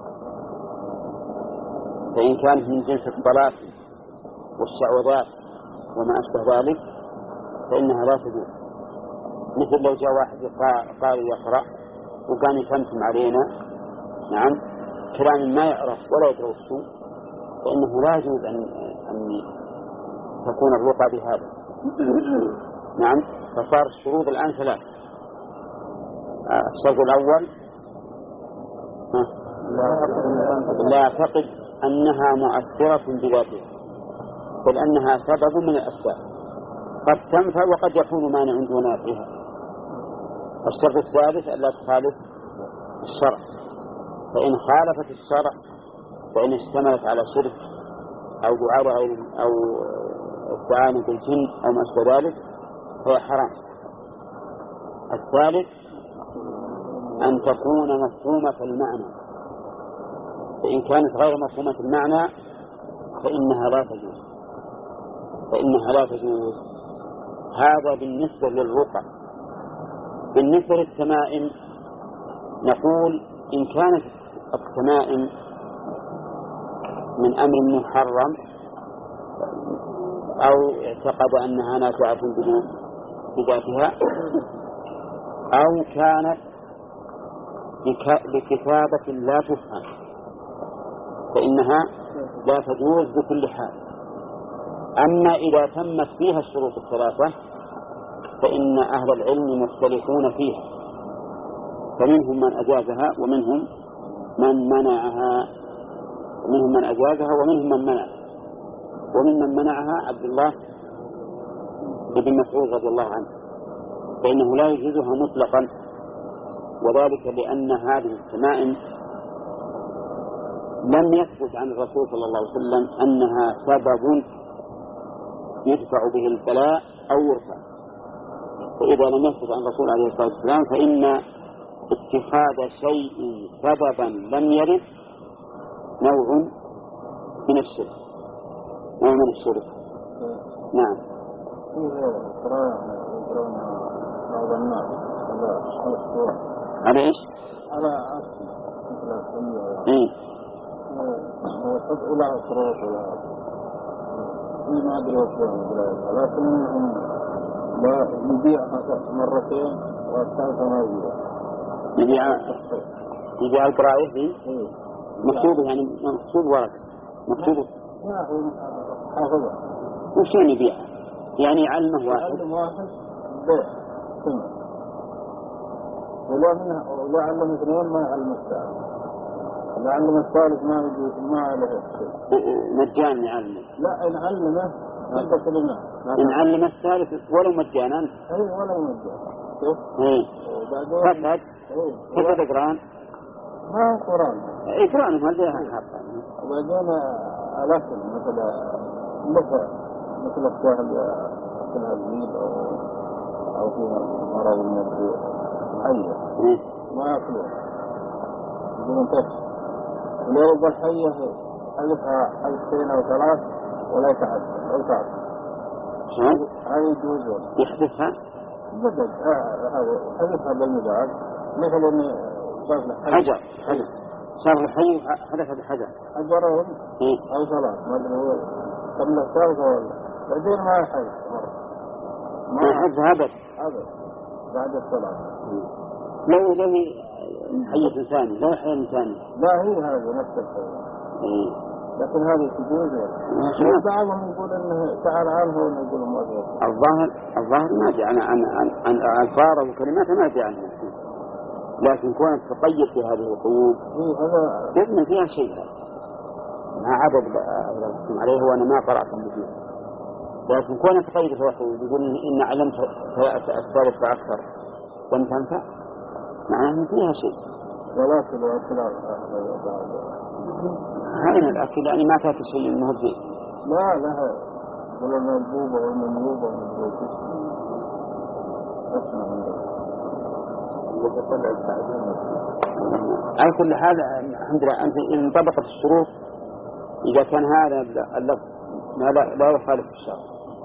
فإن كانت من جنس الطلاسم والشعوذات وما أشبه ذلك فإنها لا تجوز. مثل لو جاء واحد قال يقرأ وقام يتمتم علينا نعم كلام ما يعرف ولا يدري السوء، فإنه لا يجوز أن أن تكون الرقى بهذا. نعم. فصار الشروط الآن ثلاث. الشرط الأول لا يعتقد أنها مؤثرة بذاتها، بل أنها سبب من الأسباب قد تنفع وقد يكون مانع دون نافعها. الشرط الثالث ألا تخالف الشرع، فإن خالفت الشرع فإن اشتملت على شرك أو دعاء غير أو استعانة بالجن أو ما أشبه ذلك فهي حرام. الثالث أن تكون مفهومة المعنى، فإن كانت غير مفهومة المعنى فإنها لا تجوز فإنها لا تجوز. هذا بالنسبة للرقى. بالنسبة للتمائم نقول إن كانت التمائم من أمر محرم أو اعتقد أنها نافعة بذاتها أو كانت بكتابة لا تفهم فإنها لا تجوز بكل حال. أما إذا تمت فيها الشروط الثلاثة فإن أهل العلم مختلفون فيها، فمنهم من أجازها ومنهم من منعها، ومنهم من أجازها ومنهم من منع. وممن منعها عبد الله بن مسعود رضي الله عنه، فإنه لا يجوزها مطلقا، وذلك لأن هذه التمائم لم يثبت عن الرسول صلى الله عليه وسلم أنها سبب يدفع به البلاء أو يرفع. فإذا لم يثبت عن الرسول عليه الصلاة والسلام فإن اتخاذ شيء سببا لم يرد نوع من الشرك نوع من الشرك. نعم. على إيش؟ على أصل مثل السنة إيه وتدعو لها شروط ولا ما أدري وشلون، لكنهم لا يبيعها مرتين والثالثة ما يبيع. يبيع يبيع القراءة فيه مكتوب يعني مكتوب ورق مكتوب. ما هو حافظة. وش يعني يبيع؟ يعني علمه واحد. علم واحد بيع سنة. ولا منها ولا علم اثنين ما يعلم الثالث. لا علم الثالث ما يجي ما عليه شيء. مجانا يعلمه. لا إن علمه هذا كلمة. إن علم الثالث ولو مجانا. أي ولا مجانا. شوف. إيه. وبعدين. كيف تقرأن؟ ما هو قرآن. إيه قرآن ما له حرف. وبعدين الأكل مثل مثل مثل السهل مثل الزيت أو أو في مرض من الريح حية ما يأكلون يقولون تكس ولو بالحية حلفها حلفين أو ثلاث ولا يتعدى أو تعب هذا يجوز يحدثها بدل هذا حلفها بالمدار مثل إن حجر حجر صار الحي حدث بحجر حجرهم أو ثلاث ما أدري هو قبل الثالثة ولا بعدين ما يحيث مرة ما يحدث هبت هبت بعد الصلاة لو له حية إنساني لو حية إنساني لا هي هذه نفس الحية لكن هذه تجوز بعضهم يقول إنه تعال عنه ويقول ما فيه الظاهر الظاهر ما جاء عن عن عن عن الفارة وكلماته ما جاء عنه لكن كونت تقيد في هذه القيود يبنى فيها شيء مع عدد الحكم عليه وأنا ما قرأت فيه لكن كونت تقيد في القيود يقول إن علمت الثالث فأكثر لم تنفع معناه فيها شيء ولكن الأكل هذا الأكل يعني ما كانت شيء إنه زين لا لا ولا المنبوبة والمنبوبة على كل حال الحمد لله أنت إن انطبقت الشروط إذا كان هذا اللفظ لا لا يخالف الشرع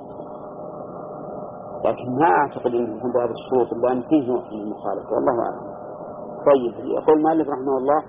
لكن ما أعتقد أن عند هذه الشروط إلا أن فيه نوع من المخالفة والله أعلم. طيب يقول المؤلف رحمه الله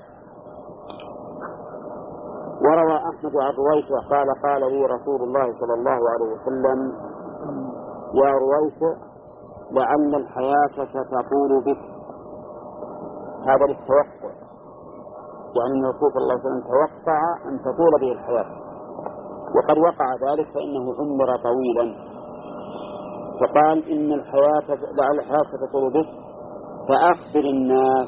وروى أحمد عن رويث قال قال لي رسول الله صلى الله عليه وسلم يا رويث لعل الحياة ستطول بك هذا للتوقع يعني أن الرسول صلى الله عليه وسلم توقع أن تطول به الحياة وقد وقع ذلك فإنه عمر طويلا فقال إن الحياة لعل الحياة ستطول بك فأخبر الناس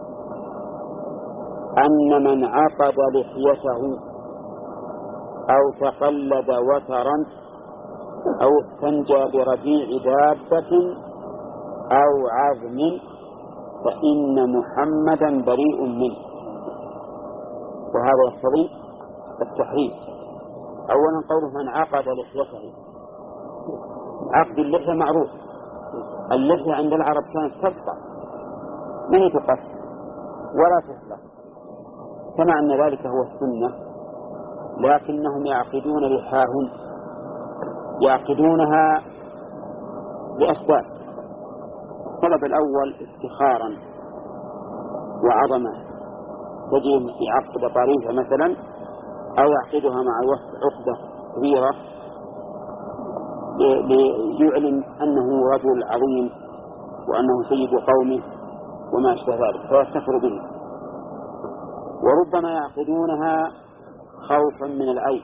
أن من عقد لحيته أو تقلد وترا أو استنجى برجيع دابة أو عظم فإن محمدا بريء منه وهذا يقتضي التحريم. أولا قوله من عقد لحيته عقد اللحية معروف اللحية عند العرب كانت تبقى من تقص ولا تحلق كما أن ذلك هو السنة لكنهم يعقدون لحاهم يعقدونها لأسباب السبب الأول افتخارا وعظمة تجد في عقد طريفة مثلا أو يعقدها مع الوفد عقدة كبيرة ليعلن أنه رجل عظيم وأنه سيد قومه وما أشبه ذلك فيفتخر به وربما يعقدونها خوفا من العيب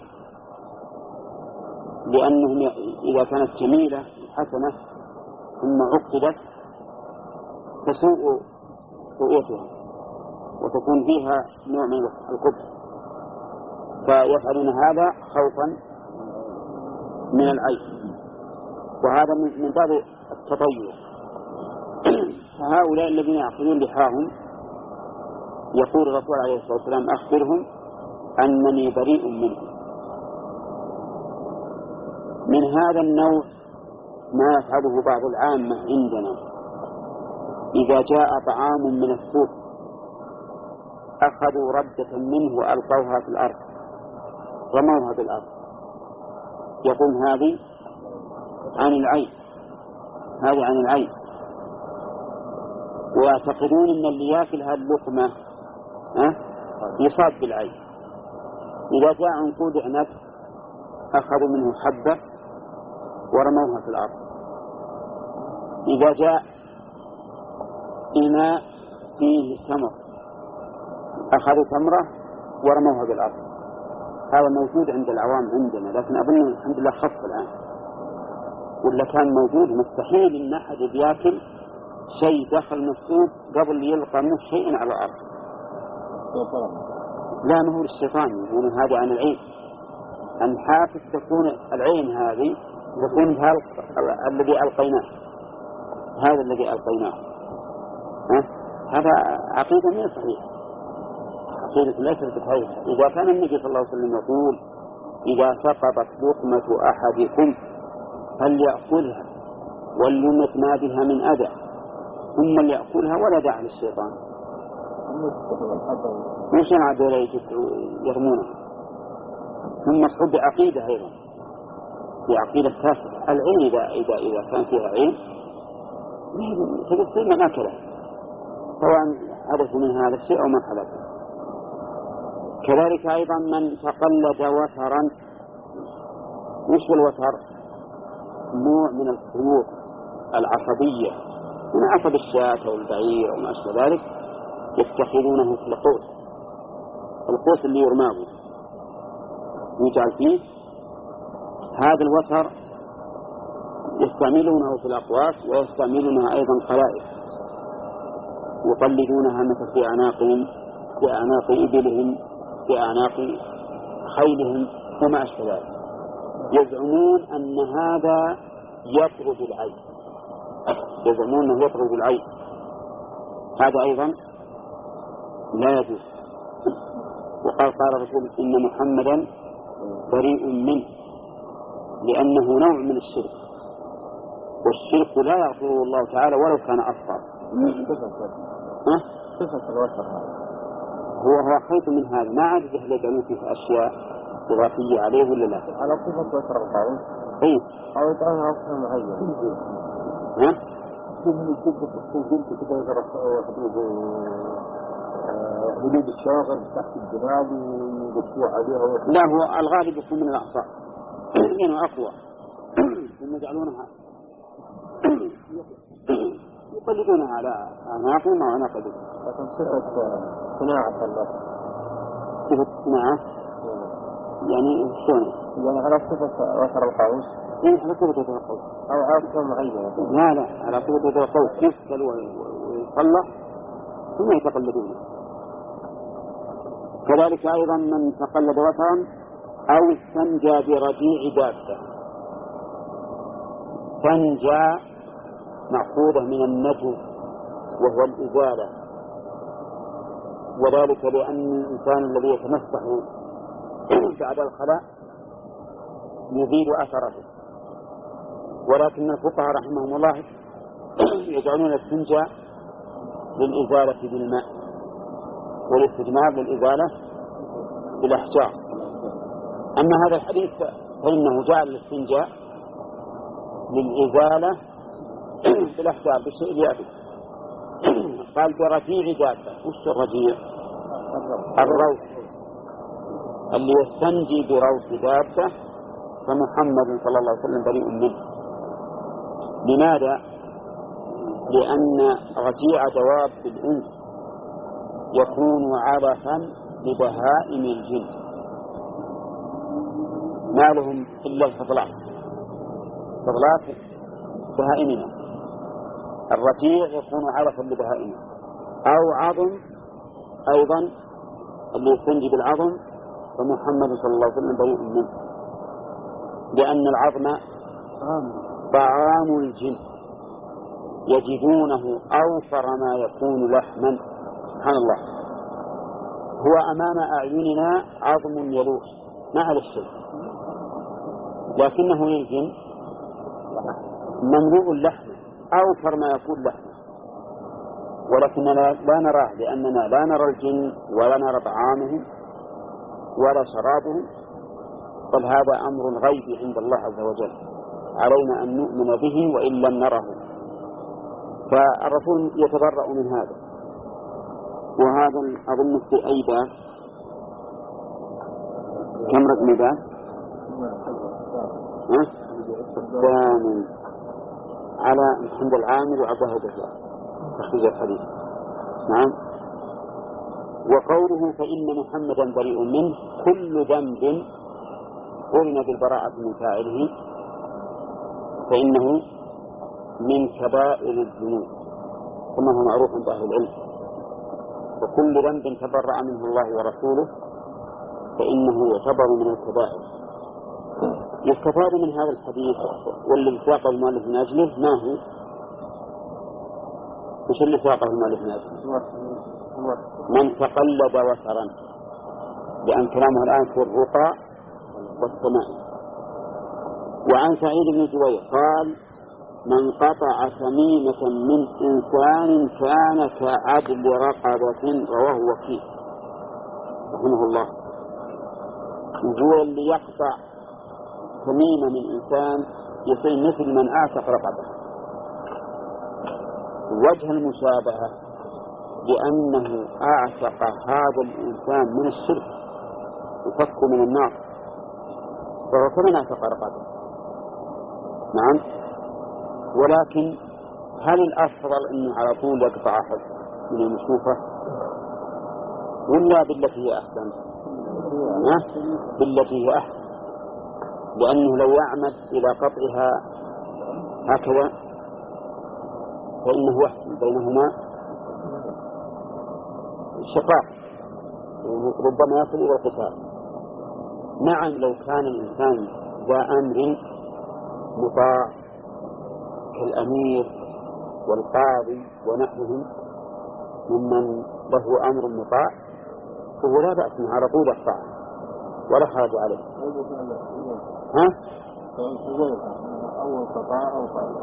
لأنهم إذا كانت جميلة حسنة ثم عقدت تسوء رؤيتها وتكون فيها نوع من القبح فيفعلون هذا خوفا من العيب وهذا من باب التطير. فهؤلاء الذين يعقدون لحاهم يقول الرسول عليه الصلاة والسلام أخبرهم أنني بريء منهم. من هذا النوع ما يفعله بعض العامة عندنا إذا جاء طعام من السوق أخذوا ردة منه وألقوها في الأرض رموها بالأرض يقول هذه عن العين هذه عن العين ويعتقدون أن اللي يأكل هذه اللقمة أه؟ يصاب بالعين. إذا جاء عنقود عنب أخذوا منه حبة ورموها في الأرض. إذا جاء إناء فيه تمر أخذوا تمرة ورموها بالأرض. هذا موجود عند العوام عندنا، لكن أظن الحمد لله خف الآن، ولا كان موجود. مستحيل إن أحد يأكل شيء دخل مسؤول قبل يلقى منه شيء على الأرض. لا، ما هو الشيطان، يقولون هذا عن العين. الحافظ تكون العين هذه تكون الذي ألقيناه، هذا الذي ألقيناه. ها؟ هذا عقيدة من صحيح، عقيدة ليست بصحيحة. إذا كان النبي صلى الله عليه وسلم يقول إذا سقطت لقمة أحدكم فليأكلها وليمت ما بها من أذى ثم ليأكلها ولا داعي للشيطان. مش ينعى دولة يرمونها. ثم مصحوب بعقيدة أيضا، بعقيدة كافرة. العين إذا, إذا, إذا كان فيها عين فتصير من أكله سواء حدث من هذا الشيء أو ما حدث. كذلك أيضا من تقلد وترا. وش الوتر؟ نوع من الخيوط العصبية من عصب الشاة أو البعير أو ما أشبه ذلك، يتخذونه في القوس. القوس اللي يرماه يجعل فيه هذا الوتر، يستعملونه في الأقواس ويستعملونها أيضا قلائد، يقلدونها مثل في أعناقهم، في أعناق إبلهم، في أعناق خيلهم وما أشبه ذلك. يزعمون أن هذا يطرد العين، يزعمون أنه يطرد العين. هذا أيضا لا يجوز. وقال قال رسول إن محمدا بريء منه، لأنه نوع من الشرك، والشرك لا يغفره الله تعالى ولو كان أصغر. هو هو خيط من هذا، ما عاد يجعلون فيه أشياء إضافية عليه ولا لا؟ على صفة وتر القاوم. إيه. أو يطعمها أصلا معين. ها؟ كيف يجيب الصوفين كده يجرب حدود الشاغر تحت الجناب ويدفوا عليها. لا، هو الغالب يكون من الأعصاب لأنه أقوى، ثم يجعلونها يقلدونها على أعناقهم أو أعناق الجناب. لكن صفة صناعة الله. صفة صناعة يعني شلون؟ يعني على صفة وتر القوس. إيه، على صفة وتر القوس. أو عاصفة معينة. لا لا، على صفة وتر القوس يفصل ويصلح ثم يتقلدونه. كذلك أيضا من تقلد وترا أو استنجى برجيع دابة. استنجى مأخوذة من النجو وهو الإزالة، وذلك لأن الإنسان الذي يتمسح بعد الخلاء يزيل أثره. ولكن الفقهاء رحمهم الله يجعلون الاستنجاء للإزالة بالماء والاستجمار للإزالة بالأحجار. أما هذا الحديث فإنه جعل الاستنجاء للإزالة بالأحجار بالشيء اليابس. قال برجيع دابة. وش الرجيع؟ الروث. اللي يستنجي بروث دابة فمحمد صلى الله عليه وسلم بريء منه. لماذا؟ لأن رجيع دواب الإنس يكون علفا لبهائم الجن، ما لهم إلا الفضلات، فضلات بهائمنا. الرجيع يكون علفا لبهائمنا. أو عظم أيضا، اللي يستنجي بالعظم فمحمد صلى الله عليه وسلم بريء منه، لأن العظم طعام الجن يجدونه أوفر ما يكون لحما. سبحان الله، هو أمام أعيننا عظم يلوح ما على الشيء، لكنه للجن مملوء اللحم أوفر ما يكون لحما، ولكننا لا نراه لأننا لا نرى الجن ولا نرى طعامهم ولا شرابهم، بل هذا أمر غيبي عند الله عز وجل، علينا أن نؤمن به وإن لم نره. فالرسول يتبرأ من هذا. وهذا أظن في أي باب؟ كم رقم باب؟ الثاني على محمد العامل وعبده الدجال تخريج الحديث. نعم. وقوله فإن محمدا بريء منه كل ذنب قرن بالبراءة من فاعله فإنه من كبائر الذنوب كما هو معروف عند أهل العلم. وكل ذنب تبرأ منه الله ورسوله فإنه يعتبر من الكبائر. يستفاد من هذا الحديث والذي ساقه المؤلف من أجله ما هو؟ وش اللي ساقه المؤلف من أجله؟ من تقلد وترا، لأن كلامه الآن في الرقى والسماء. وعن سعيد بن جبير قال من قطع تميمة من إنسان كان كعدل رقبة رواه وكيل رحمه الله. هو اللي يقطع تميمة من إنسان يصير مثل من أعتق رقبة. وجه المشابهة لأنه أعتق هذا الإنسان من الشرك وفكه من النار فهو كمن أعتق رقبة. نعم. ولكن هل الأفضل أنه على طول يقطع أحد من المشوفة ولا بالتي هي أحسن؟ بالتي هي أحسن، لأنه لو يعمد إلى قطعها هكذا فإنه يحصل بينهما شقاق ربما يصل إلى القتال. نعم لو كان الإنسان ذا أمر مطاع كالأمير والقاضي ونحوهم ممن له أمر مطاع فهو لا بأس على طول الطاعة ولا حاجة عليه. ها؟ أول قطاع أو قطاع.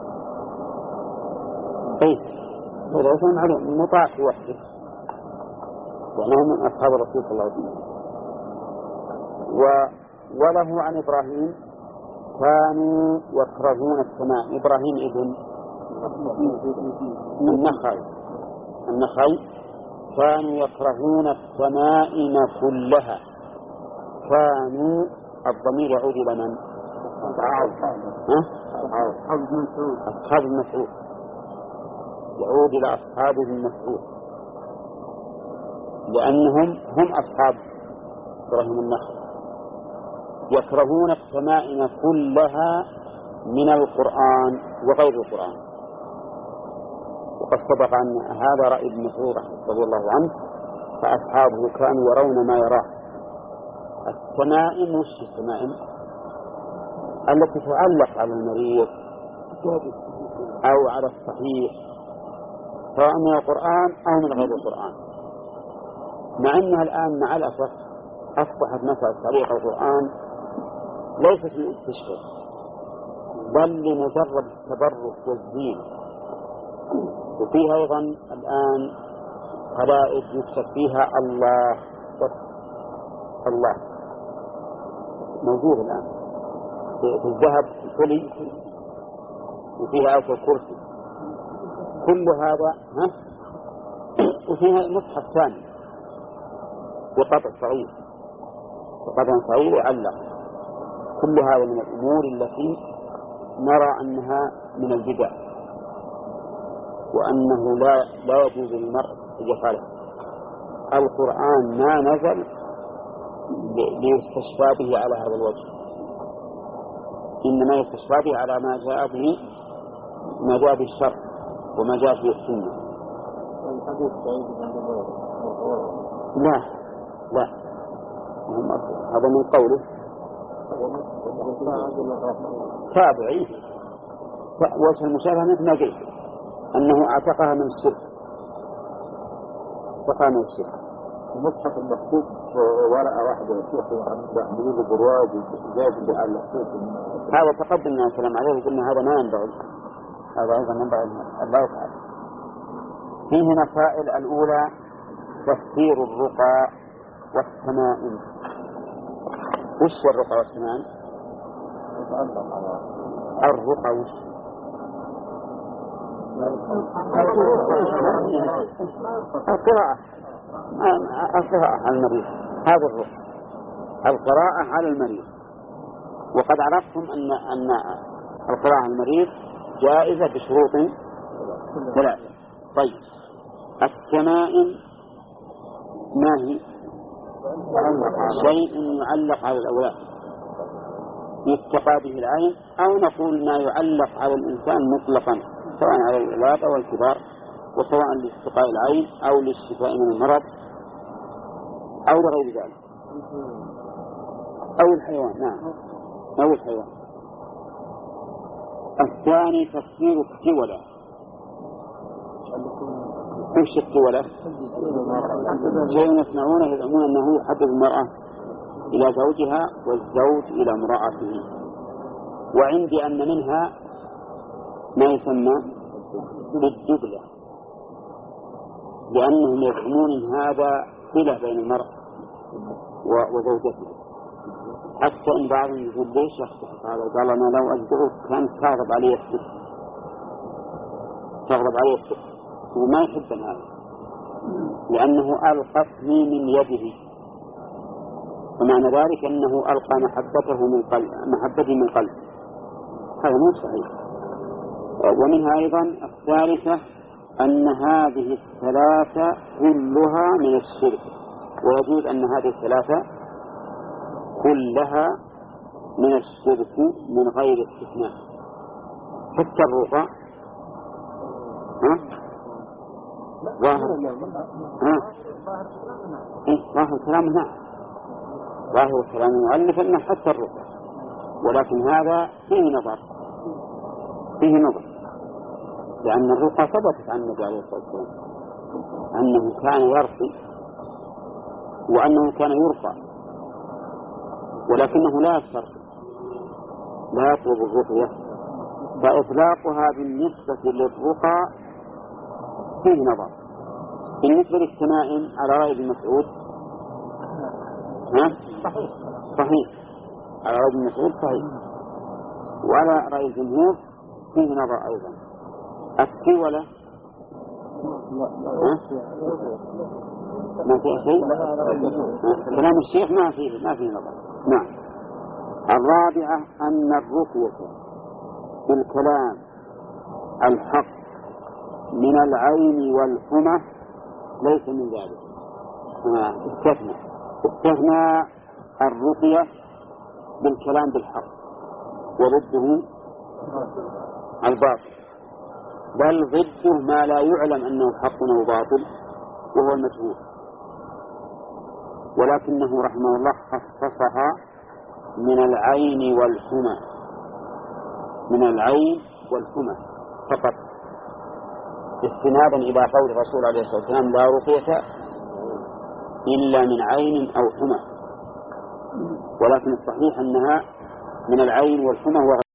أي هذا يكون معلوم مطاع في وحده وأنه من أصحاب الرسول صلى الله عليه وسلم. وله عن إبراهيم كانوا يكرهون السماء. إبراهيم ابن النخعي النخعي كانوا يكرهون السمائم كلها. كانوا الضمير يعود إلى من؟ أصحاب المسعود يعود إلى أصحاب المسعود لأنهم هم أصحاب إبراهيم النخعي. يكرهون السمائم كلها من القرآن وغير القرآن. وقد سبق أن هذا رأي ابن مسعود رضي الله عنه فأصحابه كانوا يرون ما يراه. السمائم وش السمائم؟ التي تعلق على المريض أو على الصحيح سواء من القرآن أو من غير القرآن. مع أنها الآن مع الأسف أصبحت مسألة تعليق القرآن ليست للاستشفاء بل لمجرد التبرك والزينة. وفيها أيضا الآن قلائد يكتب فيها الله الله موجود الآن في الذهب الكلي وفيها آية الكرسي كل هذا. ها؟ وفيها مصحف ثاني وقطع صغير وقطع صغير يعلق. كل هذا من الأمور التي نرى أنها من البدع وأنه لا لا يجوز للمرء أن يفعله. القرآن ما نزل ليستشفى به على هذا الوجه، إنما يستشفى به على ما جاء به ما جاء به الشرع وما جاء به السنة. لا لا هذا من قوله تابعي. وجه المشابهة مثل ما قلت أنه اعتقها من الشرك اعتقها من الشرك. المصحف المكتوب ورقة واحدة يجيب برواز زاد بأعلى هذا تقدمنا الكلام عليه وقلنا هذا ما ينبغي. هذا أيضا ينبغي الله تعالى. فيه مسائل. الأولى تفسير الرقى والتمائم. وش الرقى والتمائم؟ يتعلق على الرقى وش القراءة القراءة على المريض، هذا الرقى، القراءة على المريض. وقد عرفتم أن أن القراءة على المريض جائزة بشروط ثلاثة. طيب التمائم ما هي؟ شيء يعلق على الأولاد يتقى به العين، أو نقول ما يعلق على الإنسان مطلقا سواء على الأولاد أو الكبار، وسواء لاستقاء العين أو للشفاء من المرض أو لغير ذلك، أو الحيوان. نعم أو الحيوان. الثاني تفسير التولى. وش التولى؟ شيء يصنعونه يزعمون أنه يحبب المرأة إلى زوجها والزوج إلى امرأته. وعندي أن منها ما يسمى بالدبلة، لأنهم يزعمون أن هذا صلة بين المرء وزوجته، حتى إن بعضهم يقول ليش يخطئ هذا؟ قال أنا لو أجدعه كان تغضب عليه الست، تغضب عليه الست، وما يحب هذا لأنه ألقته من يده، ومعنى ذلك أنه ألقى محبته من قلب، محبته من قلب. هذا مو صحيح. ومنها أيضا الثالثة أن هذه الثلاثة كلها من الشرك، ويجوز أن هذه الثلاثة كلها من الشرك من غير استثناء. حتى الرقى ها ظاهر ها إيه ظاهر كلام نعم ظاهر كلام المؤلف أنه حتى الرقى، ولكن هذا فيه نظر فيه نظر لأن الرقى ثبتت عن النبي عليه الصلاة والسلام أنه كان يرقي وأنه كان يرقى، ولكنه لا يسترقي، لا يطلب الرقية، فإطلاقها بالنسبة للرقى فيه نظر. بالنسبة للتمائم على رأي ابن مسعود ها؟ صحيح صحيح على رأي ابن مسعود صحيح، وعلى رأي الجمهور فيه نظر أيضا. التولى ما فيه شيء، كلام الشيخ ما فيه ما فيه نظر. نعم. الرابعة أن الرقية بالكلام الحق من العين والحمى ليس من ذلك. استثنى استثنى الرقية بالكلام بالحق وضده الباطل، بل ضده ما لا يعلم أنه حق أو باطل وهو المجهول، ولكنه رحمه الله خصصها من العين والحمى، من العين والحمى فقط، استنادا إلى قول الرسول عليه الصلاة والسلام لا رقية إلا من عين أو حمى، ولكن الصحيح أنها من العين والحمى